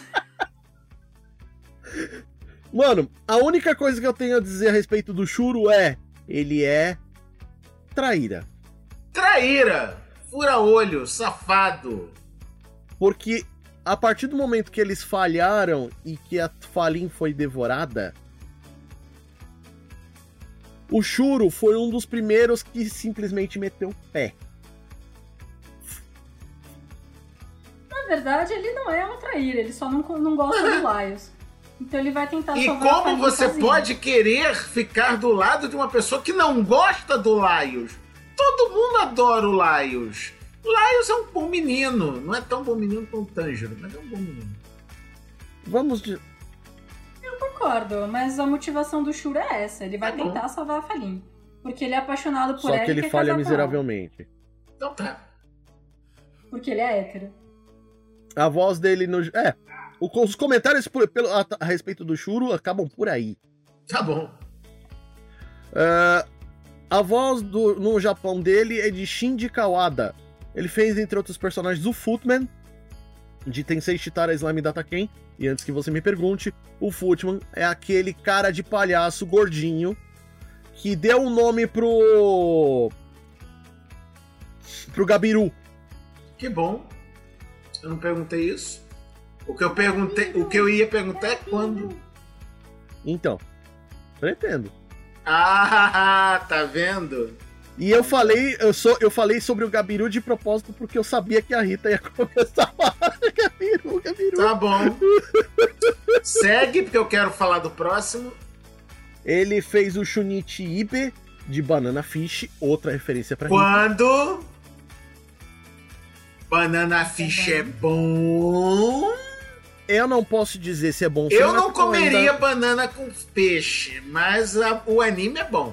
Mano, a única coisa que eu tenho a dizer a respeito do Shuro é... Ele é... traíra. Traíra! Fura-olho, safado. Porque a partir do momento que eles falharam e que a Falin foi devorada, o Shuro foi um dos primeiros que simplesmente meteu o pé. Na verdade, ele não é uma traíra, ele só não, não gosta do Laios. Então ele vai tentar E salvar a como Falin você sozinho. pode querer ficar do lado de uma pessoa que não gosta do Laios? Todo mundo adora o Laios. O Laios é um bom menino. Não é tão bom menino quanto o Tanjiro, mas é um bom menino. Vamos de... Eu concordo, mas a motivação do Shuro é essa. Ele vai Tá bom. tentar salvar a Falin. Porque ele é apaixonado por Só ela que e ele quer falha casar com ela. miseravelmente. Então tá. Porque ele é hétero. A voz dele no... É, o- os comentários por- pelo- a, a respeito do Shuro acabam por aí. Tá bom. É, a voz do, no Japão dele é de Shinji Kawada. Ele fez, entre outros personagens, o Footman, de Tensei Chitara Slime Data Ken. E antes que você me pergunte, o Footman é aquele cara de palhaço gordinho que deu o nome pro... pro Gabiru. Que bom. Eu não perguntei isso. O que eu perguntei, o que eu ia perguntar é quando. Então, pretendo. Ah, tá vendo? E eu falei, eu, sou, eu falei sobre o Gabiru de propósito porque eu sabia que a Rita ia começar a falar Gabiru, Gabiru. Tá bom. Segue, porque eu quero falar do próximo. Ele fez o Shunichi Ibe de Banana Fish, outra referência pra Rita. Quando Banana Fish é bom... Eu não posso dizer se é bom ou Eu não porque eu comeria ainda- banana com peixe, mas a- o anime é bom.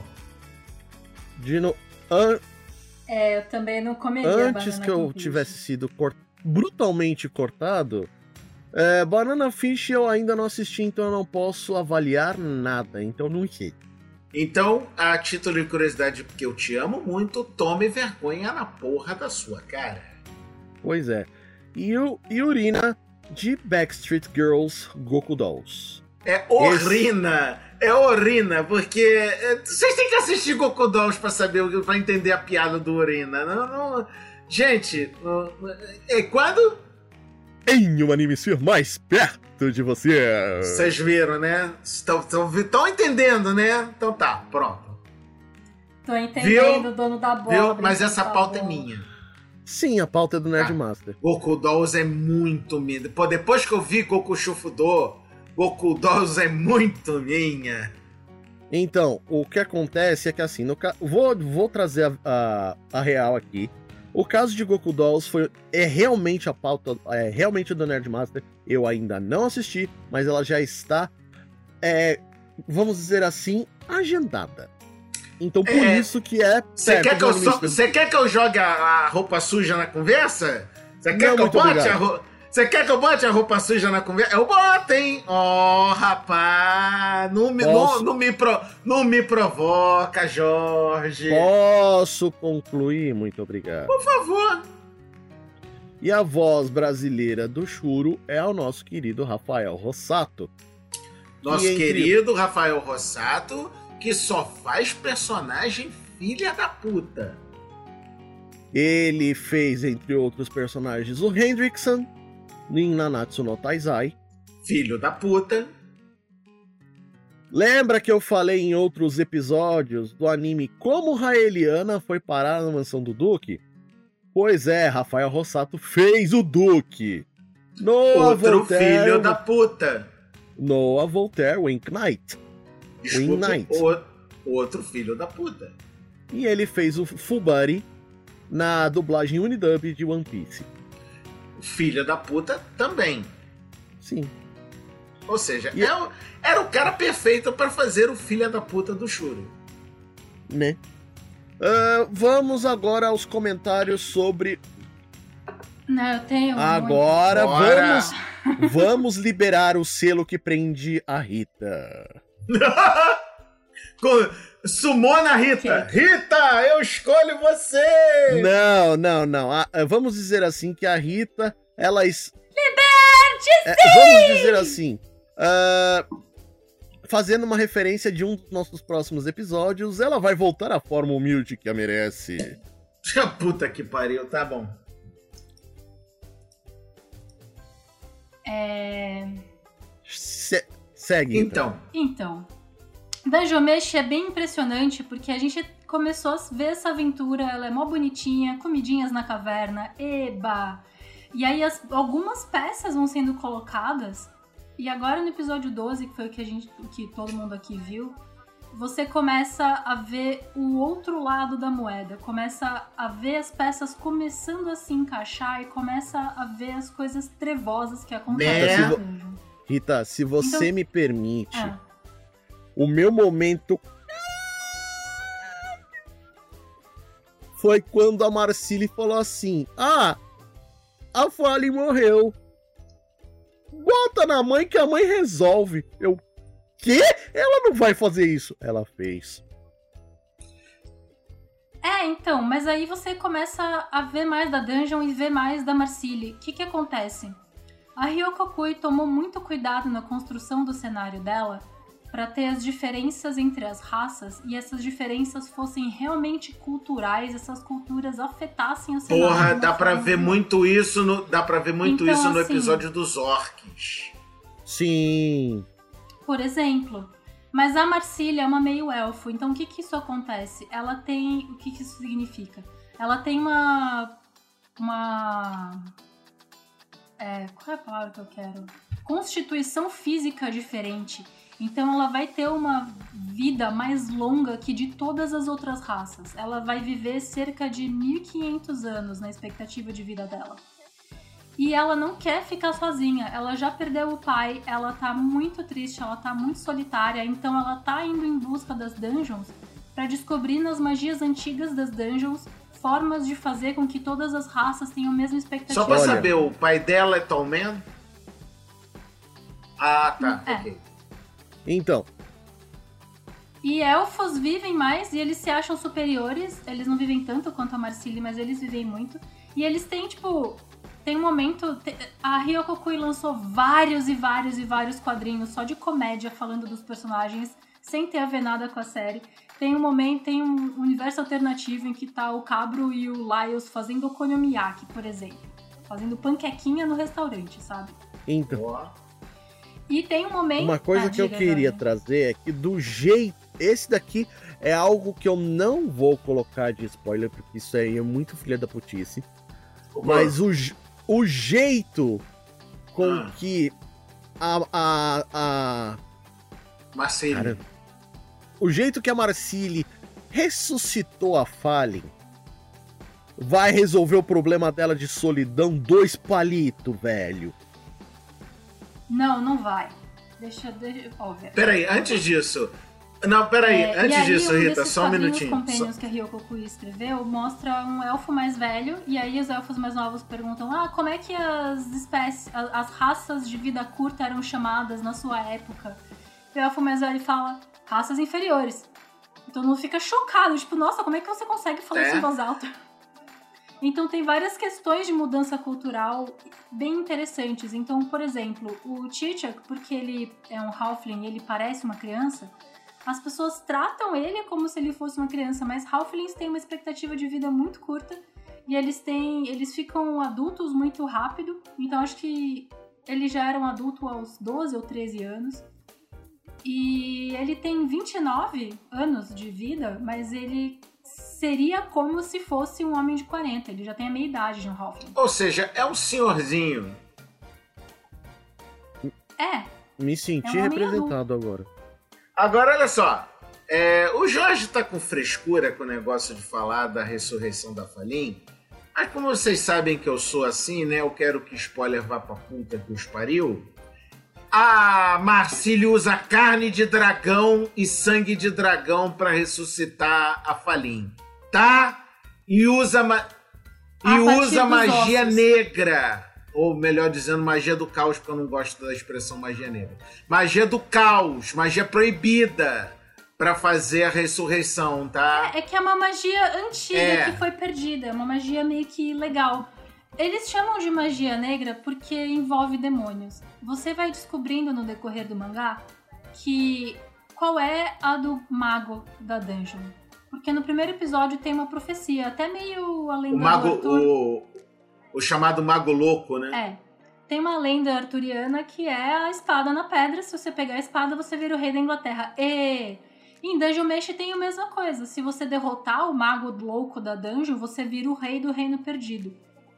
De no... an- É, eu também não comeria Antes banana que eu com peixe. tivesse sido cor- brutalmente cortado, é, Banana Fish eu ainda não assisti, então eu não posso avaliar nada, então não sei. Então, a título de curiosidade, porque eu te amo muito, tome vergonha na porra da sua cara. Pois é. E o Yurina de Backstreet Girls Goku Dolls. É urina! É urina, porque é, vocês têm que assistir Goku Dolls pra saber, o- pra entender a piada do urina. Não, não- gente, não- é quando Em um anime ser mais perto de você. vocês viram, né? Estão entendendo, né? Então tá, pronto. Tô entendendo, Viu? dono da bola. Viu? Mas essa pauta é minha. Sim, a pauta é do Nerd Ah. Master. Goku Dolls é muito minha. Pô, depois que eu vi Goku Shufudo, Goku Dolls é muito minha. Então, o que acontece é que assim, no ca... vou, vou trazer a, a, a real aqui. O caso de Goku Dolls foi, é realmente a pauta, é realmente do Nerd Master. Eu ainda não assisti, mas ela já está, é, vamos dizer assim, agendada. Então por É, isso que é... Você perto quer, do que eu anime so- ser- cê quer que eu jogue a, a roupa suja na conversa? Você quer Não, que eu muito bote obrigado. a roupa... Você quer que eu bote a roupa suja na conversa? Eu boto, hein? Ó, oh, rapaz, não me, não, Posso? não, me pro, não me provoca, Jorge. Posso concluir? Muito obrigado. Por favor. E a voz brasileira do Shuro é o nosso querido Rafael Rossato. Nosso E entre- querido Rafael Rossato, que só faz personagem filha da puta. Ele fez, entre outros personagens, o Hendrickson em Nanatsu no Taizai. Filho da puta. Lembra que eu falei em outros episódios do anime como Raeliana foi parar na mansão do Duque? Pois é, Rafael Rossato fez o Duque. Noah Outro Voltaire, filho da puta. Noah Voltaire Wink Knight. Desculpe, Wing Knight. o- outro filho da puta. E ele fez o Fubari na dublagem Unidub de One Piece. Filha da puta também. Sim. Ou seja, E- é o- era o cara perfeito pra fazer o filho da puta do Shuro. Né? Ah, vamos agora aos comentários sobre. Não, eu tenho. Agora Bora. vamos, vamos liberar o selo que prende a Rita. Com- Sumou na Rita. Rita, eu escolho você! Não, não, não. Ah, ah, vamos dizer assim que a Rita, ela. es- É, vamos dizer assim. ah, fazendo uma referência de um dos nossos próximos episódios, ela vai voltar à forma humilde que a merece. Puta que pariu, tá bom. É... Se- segue. Rita. Então, Então, Dungeon Meshi é bem impressionante porque a gente começou a ver essa aventura, ela é mó bonitinha, comidinhas na caverna, eba! E aí as- algumas peças vão sendo colocadas, e agora no episódio doze, que foi o que, a gente, o que todo mundo aqui viu, você começa a ver o outro lado da moeda, começa a ver as peças começando a se encaixar e começa a ver as coisas trevosas que acontecem Né? no dungeon. Rita, se você Então- me permite, Ah. o meu momento foi quando a Marcille falou assim: Ah, a Fale morreu. Bota na mãe que a mãe resolve. Eu, quê? Ela não vai fazer isso. Ela fez. É, então, mas aí você começa a ver mais da Dungeon e ver mais da Marcille. O que que acontece? A Ryoko Kui tomou muito cuidado na construção do cenário dela para ter as diferenças entre as raças e essas diferenças fossem realmente culturais, essas culturas afetassem o cenário. porra, de uma dá pra forma- ver muito isso no, dá pra ver muito Então, isso no assim- episódio dos orcs. Sim. Por exemplo. Mas a Marcília é uma meio-elfo, então o que que isso acontece? Ela tem... O que que isso significa? Ela tem uma... Uma... É, qual é a palavra que eu quero? Constituição física diferente. Então ela vai ter uma vida mais longa que de todas as outras raças. Ela vai viver cerca de mil e quinhentos anos na expectativa de vida dela. E ela não quer ficar sozinha, ela já perdeu o pai, ela tá muito triste, ela tá muito solitária, então ela tá indo em busca das dungeons pra descobrir nas magias antigas das dungeons formas de fazer com que todas as raças tenham a mesma expectativa. Só pra Olha. saber, o pai dela é Tallman? Ah, tá, É. ok. Então, E elfos vivem mais e eles se acham superiores, eles não vivem tanto quanto a Marcília, mas eles vivem muito. E eles têm, tipo... Tem um momento... A Ryoko Kui lançou vários e vários e vários quadrinhos só de comédia falando dos personagens, sem ter a ver nada com a série. Tem um momento, tem um universo alternativo em que tá o Cabro e o Laios fazendo okonomiyaki, por exemplo. Fazendo panquequinha no restaurante, sabe? então. Ó. E tem um momento... Uma coisa Ah, que eu diga, queria Dani. trazer é que do jeito... Esse daqui é algo que eu não vou colocar de spoiler, porque isso aí é muito filha da putice. Mas o, je- o jeito com Ah. que a... a, a Marcelo. cara, o jeito que a Marcille ressuscitou a Fallen vai resolver o problema dela de solidão dois palitos, velho. Não, não vai. Deixa... deixa óbvio. Peraí, antes disso... Não, peraí, É, antes e aí, disso, um Rita, desses só um quadrinhos minutinho. Só- companions que a Ryoko Kui escreveu mostra um elfo mais velho, e aí os elfos mais novos perguntam: ah, como é que as espécies, a- as raças de vida curta eram chamadas na sua época? E o elfo mais velho fala: raças inferiores. Então não fica chocado, tipo, nossa, como é que você consegue falar É. isso em voz alta? Então tem várias questões de mudança cultural bem interessantes. Então, por exemplo, o Chichak, porque ele é um halfling e ele parece uma criança, as pessoas tratam ele como se ele fosse uma criança, mas halflings têm uma expectativa de vida muito curta e eles têm, eles ficam adultos muito rápido. Então acho que ele já era um adulto aos doze ou treze anos. E ele tem vinte e nove anos de vida, mas ele seria como se fosse um homem de quarenta. Ele já tem a meia idade de um halfling. Ou seja, é um senhorzinho. É, Me senti É um homem representado agora. Agora, olha só. é, o Jorge tá com frescura com o negócio de falar da ressurreição da Falin. Mas como vocês sabem que eu sou assim, né? Eu quero que spoiler vá pra puta que os pariu. A Marcília usa carne de dragão e sangue de dragão pra ressuscitar a Falin. Tá? E usa, ma- e A partir usa dos magia ossos. negra. Ou melhor dizendo, magia do caos, porque eu não gosto da expressão magia negra. Magia do caos, magia proibida pra fazer a ressurreição, tá? é que é uma magia antiga É. que foi perdida. É uma magia meio que legal. Eles chamam de magia negra porque envolve demônios. Você vai descobrindo no decorrer do mangá que qual é a do mago da dungeon. Porque no primeiro episódio tem uma profecia, até meio a lenda O mago, do Arthur. o, o chamado mago louco, né? É. Tem uma lenda arturiana que é a espada na pedra. Se você pegar a espada, você vira o rei da Inglaterra. E em Dungeon Meshi tem a mesma coisa. Se você derrotar o mago louco da dungeon, você vira o rei do reino perdido.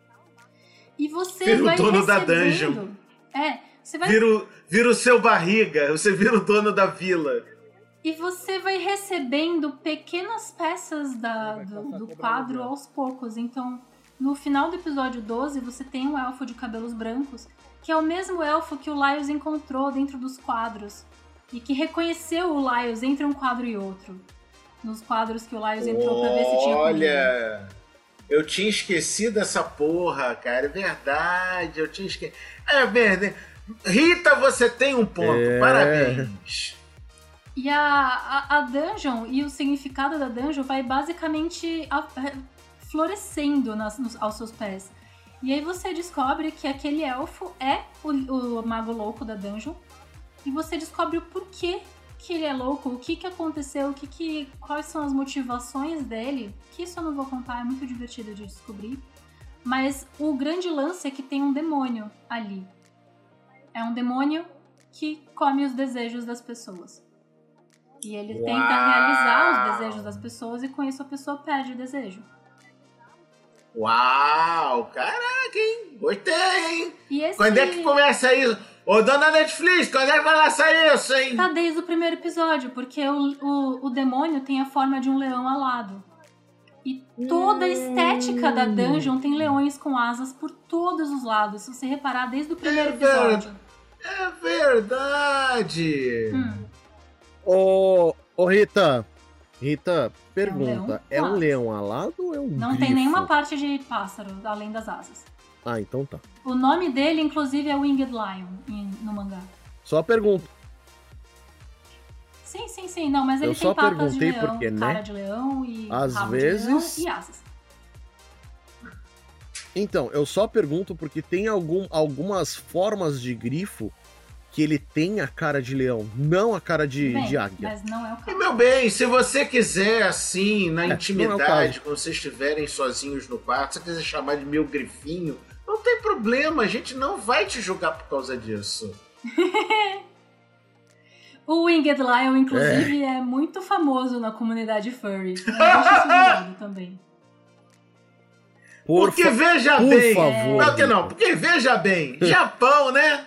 E você Vira o vai dono da recebendo... dungeon. É, você vai... Vira o, vira o seu barriga, você vira o dono da vila. E você vai recebendo pequenas peças da, do, do quadro aos poucos. Então, no final do episódio doze, você tem um elfo de cabelos brancos, que é o mesmo elfo que o Laios encontrou dentro dos quadros. E que reconheceu o Laios entre um quadro e outro. Nos quadros que o Laios entrou pra ver se tinha comida. Olha, eu tinha esquecido essa porra, cara. É verdade, eu tinha esquecido. É verdade. Rita, você tem um ponto. É. Parabéns. E a, a, a dungeon e o significado da dungeon vai basicamente a- florescendo nas, nos, aos seus pés. E aí você descobre que aquele elfo é o, o mago louco da dungeon. E você descobre o porquê que ele é louco, o que, que aconteceu, o que que, quais são as motivações dele. Que isso eu não vou contar, é muito divertido de descobrir. Mas o grande lance é que tem um demônio ali. É um demônio que come os desejos das pessoas. E ele Uau. tenta realizar os desejos das pessoas e com isso a pessoa perde o desejo. Uau, caraca, hein? Gostei, hein? E esse... Quando é que começa isso? Ô, dona Netflix, quando é que vai lançar isso, hein? Tá desde o primeiro episódio, porque o, o, o demônio tem a forma de um leão alado. E toda a estética da dungeon tem leões com asas por todos os lados. Se você reparar desde o primeiro É episódio. É verdade! Hum. Ô, ô Rita, Rita, pergunta, leão é um alado. leão alado ou é um Não grifo? tem nenhuma parte de pássaro, além das asas. Ah, então tá. O nome dele, inclusive, é Winged Lion em- no mangá. Só pergunta. Sim, sim, sim. Não, mas ele Eu tem só patas de perguntei leão, porque, né? cara de leão e Às rabo vezes- de leão e asas. Então, eu só pergunto porque tem algum, algumas formas de grifo que ele tem a cara de leão, não a cara de, Bem, de águia. mas não é o E, caso. meu bem, se você quiser, assim, na não é o intimidade, caso. quando vocês estiverem sozinhos no quarto, se você quiser chamar de meu grifinho, não tem problema, a gente não vai te julgar por causa disso. O Winged Lion, inclusive, é. muito famoso na comunidade furry. Eu deixo isso de lado também. Por Porque fa- veja por bem. favor, Não, que não, Rita. porque veja bem, Japão, né?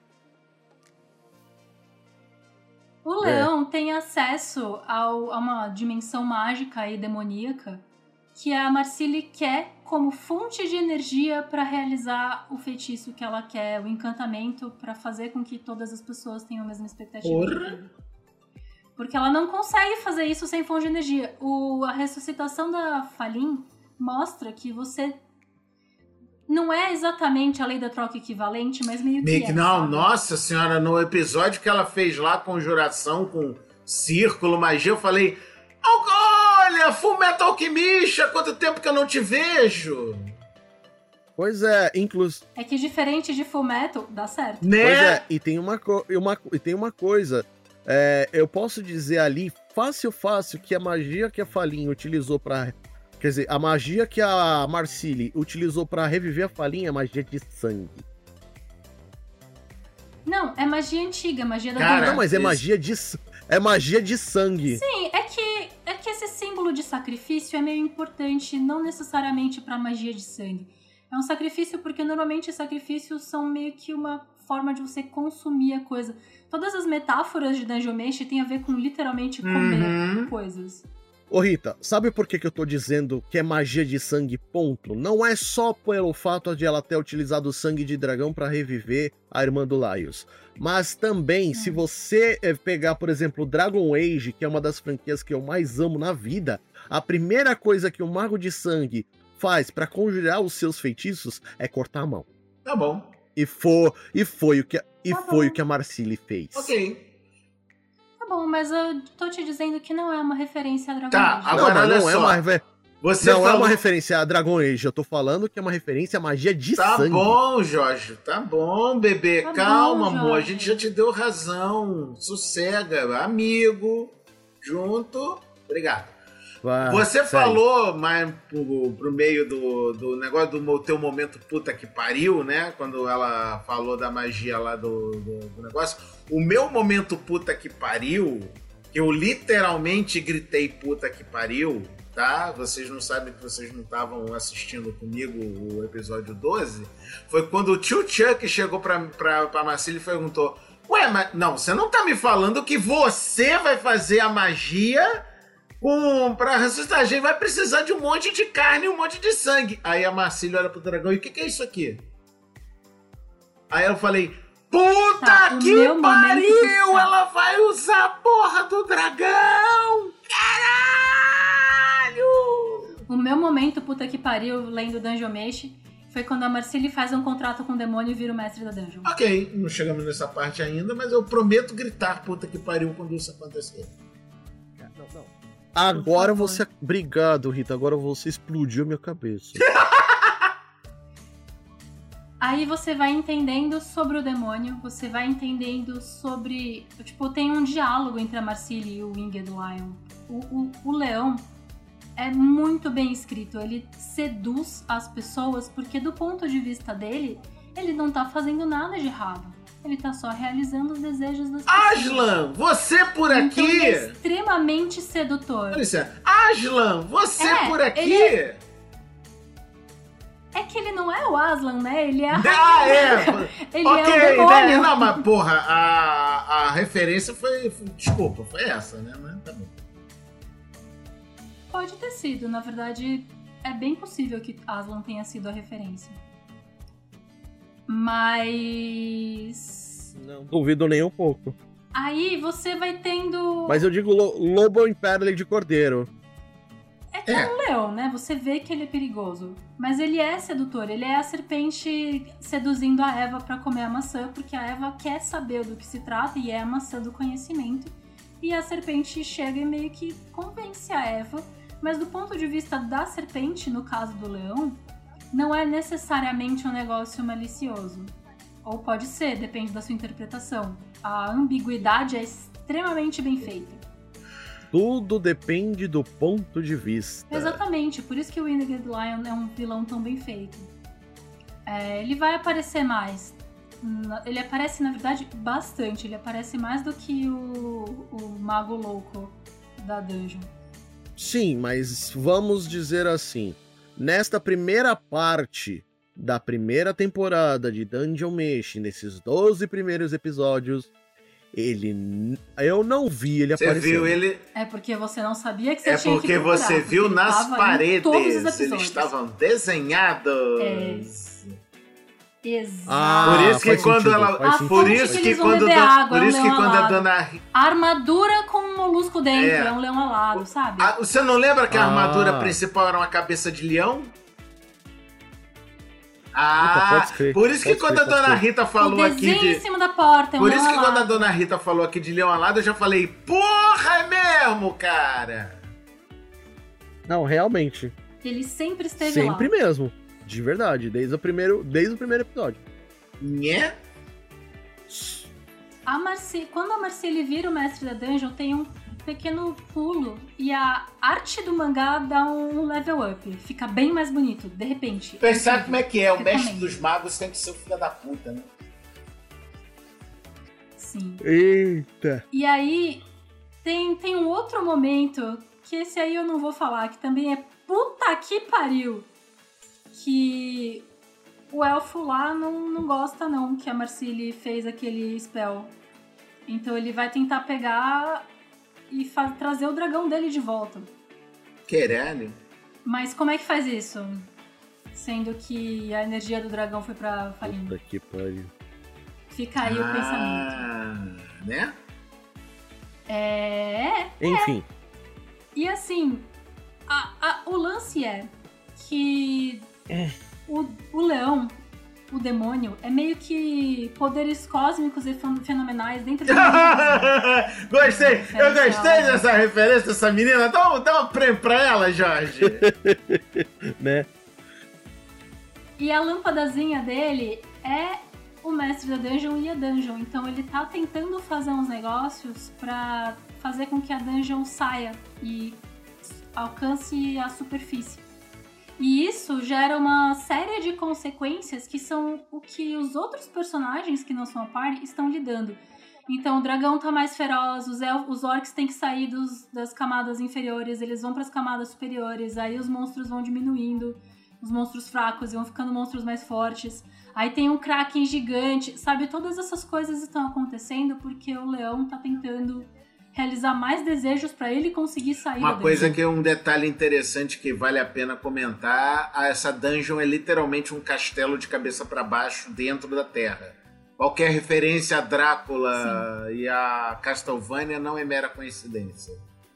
O É. leão tem acesso ao- a uma dimensão mágica e demoníaca que a Marcille quer como fonte de energia para realizar o feitiço que ela quer, o encantamento, para fazer com que todas as pessoas tenham a mesma expectativa. Porra. de vida. Porque ela não consegue fazer isso sem fonte de energia. O, a ressuscitação da Falin mostra que você não é exatamente a lei da troca equivalente, mas meio que Meio que é, não, sabe? nossa senhora, no episódio que ela fez lá, conjuração com círculo, magia, eu falei: olha, Fullmetal Alchemist, há quanto tempo que eu não te vejo? Pois é, inclusive. É que diferente de Fullmetal, dá certo. Né? Pois é, e tem uma, co- e uma, e tem uma coisa. É, eu posso dizer ali, fácil, fácil, que a magia que a Falin utilizou pra. Quer dizer, a magia que a Marcille utilizou pra reviver a Falin é magia de sangue. Não, é magia antiga, magia da Cara, Dungeon. Não, mas é isso. magia de. s- É magia de sangue. Sim, é que, é que esse símbolo de sacrifício é meio importante, não necessariamente pra magia de sangue. É um sacrifício porque normalmente sacrifícios são meio que uma forma de você consumir a coisa. Todas as metáforas de Dungeon Meshi têm a ver com literalmente comer Uhum. coisas. Ô Rita, sabe por que, que eu tô dizendo que é magia de sangue, ponto? Não é só pelo fato de ela ter utilizado o sangue de dragão pra reviver a irmã do Laios. Mas também, Hum. se você eh, pegar, por exemplo, Dragon Age, que é uma das franquias que eu mais amo na vida, a primeira coisa que o Mago de Sangue faz pra conjurar os seus feitiços é cortar a mão. Tá bom, E foi, e foi, o, que, a- e Tá foi bom. o que a Marcille fez. ok. Tá bom, mas eu tô te dizendo que não é uma referência a Dragon Tá, Age. Não, agora mas olha não é só. uma, refe- Você não é falou... uma referência a Dragon Age, eu tô falando que é uma referência a magia de Tá sangue. bom, Jorge, tá bom, bebê. Tá Calma, bom, amor. A Jorge. gente já te deu razão. Sossega, amigo. Junto. Obrigado. Vai, Você segue. falou mais pro, pro meio do, do negócio do mo- teu momento puta que pariu, né? Quando ela falou da magia lá do, do, do negócio. O meu momento puta que pariu, que eu literalmente gritei puta que pariu, tá? Vocês não sabem que vocês não estavam assistindo comigo o episódio doze. Foi quando o tio Chuck chegou pra, pra, pra Marcille e perguntou: ué, mas não, você não tá me falando que você vai fazer a magia com, pra ressuscitar a gente? Vai precisar de um monte de carne e um monte de sangue. Aí a Marcille olha pro dragão: e o que, que é isso aqui? Aí eu falei: puta Tá, o que meu momento pariu! tá. Ela vai usar a porra do dragão! Caralho! O meu momento, puta que pariu, lendo Dungeon Meshi, foi quando a Marcille faz um contrato com o demônio e vira o mestre da Dungeon. Ok, não chegamos nessa parte ainda, mas eu prometo gritar puta que pariu quando isso acontecer. Não, não. Agora favor. você. Obrigado, Rita. Agora você explodiu a minha cabeça. Aí você vai entendendo sobre o demônio, você vai entendendo sobre... Tipo, tem um diálogo entre a Marcille e o Winged Lion. O, o, o leão é muito bem escrito, ele seduz as pessoas porque do ponto de vista dele, ele não tá fazendo nada de errado. Ele tá só realizando os desejos das pessoas. Aslan, você por Então aqui? ele é extremamente sedutor. Olha isso. Aslan, você É, por aqui? ele É que ele não é o Aslan, né? Ele é a Ah, é! Ele Ok, é o né? demônio. Não, mas porra, a, a referência foi, foi- Desculpa, foi essa, né? Mas tá bom. Pode ter sido, na verdade, é bem possível que Aslan tenha sido a referência. Mas... Não duvido nem um pouco. Aí você vai tendo... Mas eu digo lo- lobo em pele de cordeiro. É que é um leão, né? Você vê que ele é perigoso. Mas ele é sedutor. Ele é a serpente seduzindo a Eva pra comer a maçã, porque a Eva quer saber do que se trata e é a maçã do conhecimento. E a serpente chega e meio que convence a Eva. Mas do ponto de vista da serpente, no caso do leão, não é necessariamente um negócio malicioso. Ou pode ser, depende da sua interpretação. A ambiguidade é extremamente bem feita. Tudo depende do ponto de vista. Exatamente, por isso que o Winged Lion é um vilão tão bem feito. É, ele vai aparecer mais. Na- Ele aparece, na verdade, bastante. Ele aparece mais do que o, o Mago Louco da Dungeon. Sim, mas vamos dizer assim. Nesta primeira parte da primeira temporada de Dungeon Meshi, nesses doze primeiros episódios, ele... n- eu não vi ele Você aparecendo. viu ele? É porque você não sabia que você É tinha que porque procurar, você porque viu ele nas tava em paredes. todos os Eles episódios. estavam desenhados. É. Exato. Ah, Por isso que faz quando sentido, ela. faz A sentido, Por fonte isso que que eles vão quando. beber Dan- água, Por é um isso que leão quando a alado. dona. Ri- Armadura com um molusco dentro, É. é, um leão alado, sabe? Ah, você não lembra que a Ah. armadura principal era uma cabeça de leão? Puta, Ah, pode crer, por isso que pode quando crer, a dona pode crer. Rita o falou aqui desenho em de. cima da porta, é um Por leão isso que quando a alado. dona Rita falou aqui de leão alado, eu já falei, porra, é mesmo, cara! Não, realmente. Ele sempre esteve Sempre lá. mesmo. De verdade, desde o primeiro, desde o primeiro episódio. Nhé? A Marci... Quando a Marcelle vira o mestre da Dungeon, tem um pequeno pulo e a arte do mangá dá um level up. Fica bem mais bonito, de repente. Você sabe como é que é, o mestre Recomendo. dos magos tem que ser o filho da puta, né? Sim. Eita. E aí, tem, tem um outro momento, que esse aí eu não vou falar, que também é puta que pariu. Que o elfo lá não, não gosta não, que a Marcelle fez aquele spell. Então ele vai tentar pegar e fa- trazer o dragão dele de volta. Caralho. Mas como é que faz isso? Sendo que a energia do dragão foi pra Faline. Puta que pariu. Fica aí o pensamento. Ah, né? É... Enfim. E assim, a- a- o lance é que o, o leão, o demônio, é meio que poderes cósmicos e fen- fenomenais dentro de uma Gostei, eu gostei Referencial. dessa referência dessa menina. Dá um, dá um prêmio pra ela, Jorge. Né? E a lâmpadazinha dele é o mestre da dungeon e a dungeon. Então ele tá tentando fazer uns negócios pra fazer com que a dungeon saia e alcance a superfície. E isso gera uma série de consequências que são o que os outros personagens que não são a party estão lidando. Então o dragão tá mais feroz, os, el- os orcs têm que sair dos- das camadas inferiores, eles vão pras camadas superiores, aí os monstros vão diminuindo, os monstros fracos e vão ficando monstros mais fortes. Aí tem um kraken gigante, sabe? Todas essas coisas estão acontecendo porque o leão tá tentando realizar mais desejos pra ele conseguir sair Uma da coisa dungeon. que é um detalhe interessante que vale a pena comentar, ah, essa dungeon é literalmente um castelo de cabeça pra baixo dentro da terra. Qualquer referência a Drácula e a Castlevania não é mera coincidência.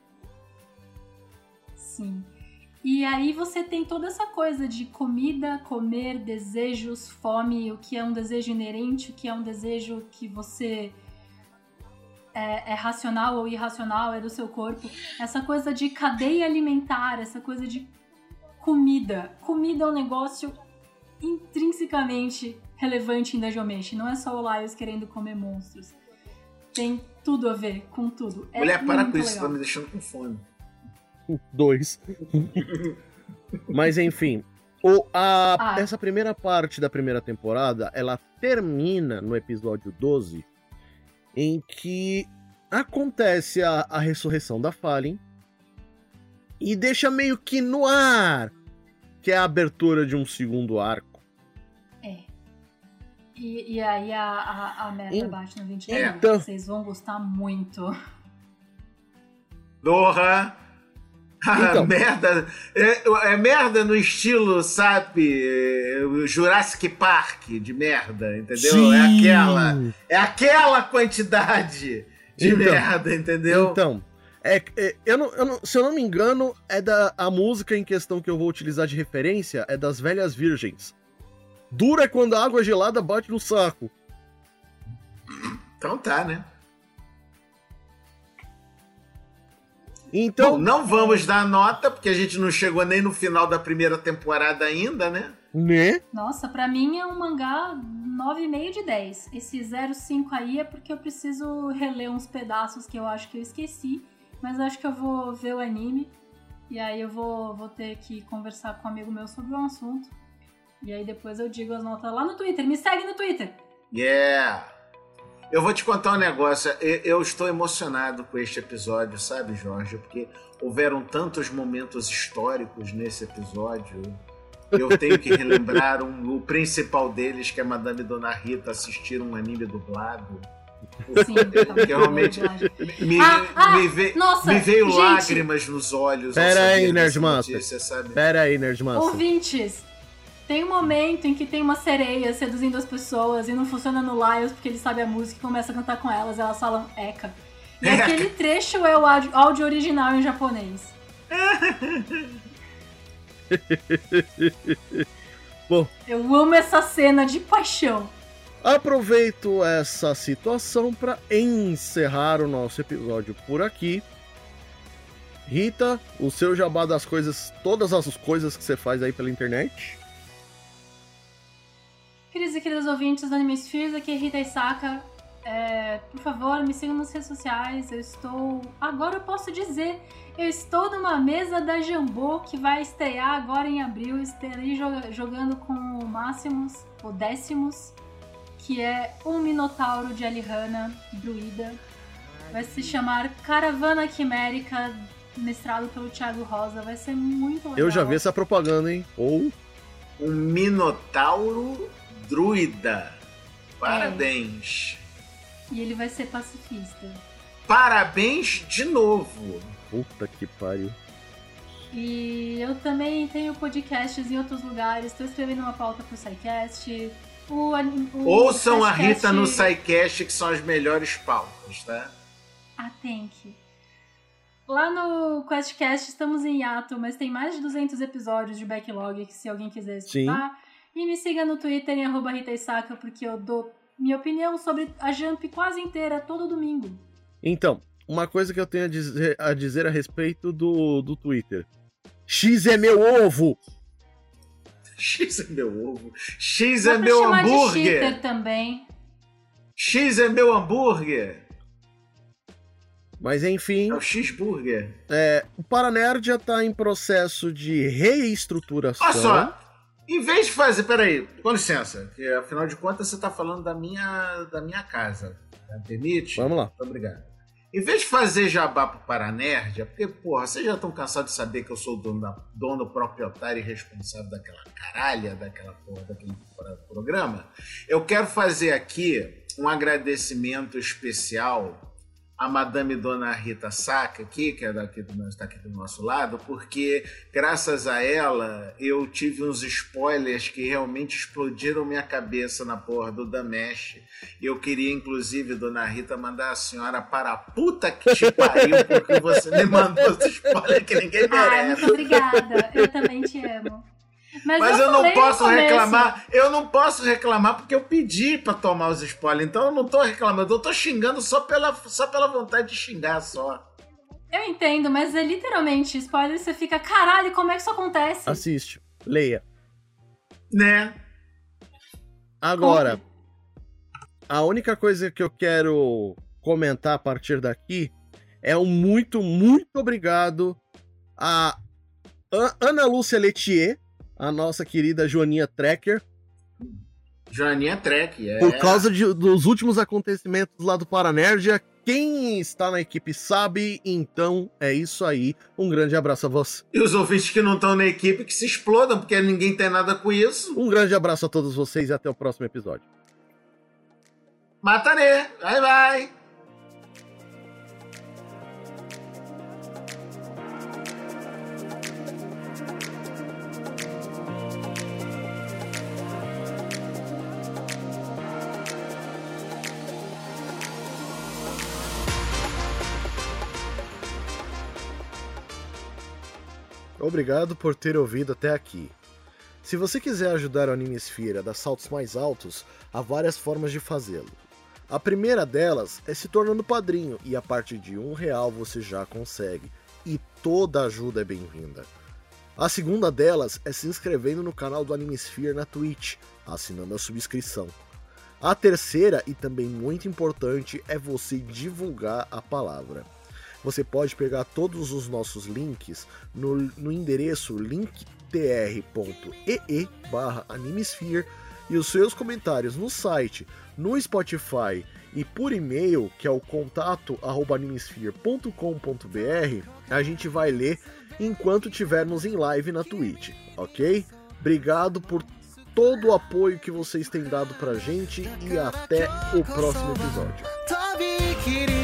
Sim. E aí você tem toda essa coisa de comida, comer, desejos, fome, o que é um desejo inerente, o que é um desejo que você é, é racional ou irracional, é do seu corpo. Essa coisa de cadeia alimentar, essa coisa de comida. Comida é um negócio intrinsecamente relevante em Dungeon Meshi. Não é só o Laios querendo comer monstros. Tem tudo a ver com tudo. É Mulher, para muito com isso, legal. tá me deixando com fome. Dois. Mas enfim, O, a, Ah. Essa primeira parte da primeira temporada, ela termina no episódio doze, em que acontece a, a ressurreição da Fallen e deixa meio que no ar, que é a abertura de um segundo arco. É. E, e aí a, a, a meta En- bate no vinte e três. então- Vocês vão gostar muito. Porra! Então. merda. É, é merda no estilo, sabe? é, Jurassic Park de merda, entendeu? É aquela. É aquela quantidade de Então. merda, entendeu? Então, é, é, eu não, eu não- se eu não me engano, é da a música em questão que eu vou utilizar de referência é das Velhas Virgens. Dura é quando a água gelada bate no saco. Então tá, né? Então, Bom, não vamos dar nota, porque a gente não chegou nem no final da primeira temporada ainda, né? né? Nossa, pra mim é um mangá nove vírgula cinco de dez. Esse zero vírgula cinco aí é porque eu preciso reler uns pedaços que eu acho que eu esqueci. Mas acho que eu vou ver o anime. E aí eu vou, vou ter que conversar com um amigo meu sobre o assunto. E aí depois eu digo as notas lá no Twitter. Me segue no Twitter! Yeah! Eu vou te contar um negócio. Eu, eu estou emocionado com este episódio, sabe, Jorge? Porque houveram tantos momentos históricos nesse episódio. Eu tenho que relembrar um, o principal deles, que é Madame Dona Rita assistir um anime dublado. Sim, tá muito realmente- boa a dublagem. Me, Ah, ah, me, ve- Nossa, me veio gente, lágrimas nos olhos. ao Pera saber aí, dessa Nerdmaster. notícia, sabe? Pera aí, Nerdmaster. ouvintes, tem um momento em que tem uma sereia seduzindo as pessoas e não funciona no Lyles porque ele sabe a música e começa a cantar com elas, elas falam Eka. E Eka. aquele trecho é o áudio, áudio original em japonês. Bom, Eu amo essa cena de paixão. aproveito essa situação para encerrar o nosso episódio por aqui. Rita, o seu jabá das coisas, todas as coisas que você faz aí pela internet. Queridos e queridas ouvintes do Anime Spheres, aqui é Rita Isaka. É, por favor, me sigam nas redes sociais. Eu estou. Agora eu posso dizer, eu estou numa mesa da Jambô que vai estrear agora em abril. Estarei joga- jogando com o Máximos, o Décimos, que é um Minotauro de Alihanna, druida. Vai se chamar Caravana Quimérica, mestrado pelo Thiago Rosa. Vai ser muito legal. Eu já vi essa propaganda, hein? Ou Um Minotauro druida. Parabéns. E ele vai ser pacifista. Parabéns de novo. puta que pariu. E eu também tenho podcasts em outros lugares. Estou escrevendo uma pauta pro SciCast. O, an- o Ouçam a Castcast- Rita no SciCast, que são as melhores pautas, tá? Ah, tem que. Lá no QuestCast estamos em hiato, mas tem mais de duzentos episódios de backlog que se alguém quiser escutar. E me siga no Twitter em arroba Rita Isaka, porque eu dou minha opinião sobre a Jump quase inteira todo domingo. Então, uma coisa que eu tenho a dizer a, dizer a respeito do, do Twitter. X é meu ovo! X é meu ovo. X Dá é pra meu chamar de hambúrguer. cheater também. X é meu hambúrguer. Mas enfim, É o X-burger. é, o Paranerd já tá em processo de reestruturação. Olha só. Em vez de fazer... Peraí, com licença. Que, afinal de contas, você tá falando da minha, da minha casa. Tá? Permite? Vamos lá. Muito obrigado. Em vez de fazer jabá pro Paranerd, é porque, porra, vocês já estão cansados de saber que eu sou o dono, da, dono proprietário e responsável daquela caralha, daquela porra, daquele programa. Eu quero fazer aqui um agradecimento especial a Madame Dona Rita Saka aqui, que é daqui do, está aqui do nosso lado, porque graças a ela eu tive uns spoilers que realmente explodiram minha cabeça na porra do Damesh. Eu queria, inclusive, Dona Rita, mandar a senhora para a puta que te pariu, porque você me mandou os spoilers que ninguém Ai, merece. muito obrigada. Eu também te amo. Mas, Mas eu, não falei no posso começo. reclamar, eu não posso reclamar porque eu pedi pra tomar os spoilers, então eu não tô reclamando, eu tô xingando só pela, só pela vontade de xingar só. Eu entendo, mas é literalmente spoiler, você fica, caralho, como é que isso acontece? Assiste, leia. Né? Agora, a única coisa que eu quero comentar a partir daqui é um muito, muito obrigado a An- Ana Lúcia Letier, a nossa querida Joaninha Trekker. Joaninha Trek, é. Por causa de, dos últimos acontecimentos lá do Paranerdia, quem está na equipe sabe, então é isso aí. Um grande abraço a você. E os ouvintes que não estão na equipe que se explodam, porque ninguém tem nada com isso. Um grande abraço a todos vocês e até o próximo episódio. Matarê, bye bye. Obrigado por ter ouvido até aqui. Se você quiser ajudar o Animesphere a dar saltos mais altos, há várias formas de fazê-lo. A primeira delas é se tornando padrinho, e a partir de um real você já consegue, e toda ajuda é bem-vinda. A segunda delas é se inscrevendo no canal do Animesphere na Twitch, assinando a subscrição. A terceira, e também muito importante, é você divulgar a palavra. Você pode pegar todos os nossos links no, no endereço linktr.ee barra Animesphere e os seus comentários no site, no Spotify e por e-mail, que é o contato arroba animesphere ponto com ponto br, a gente vai ler enquanto tivermos em live na Twitch, ok? Obrigado por todo o apoio que vocês têm dado pra gente e até o próximo episódio.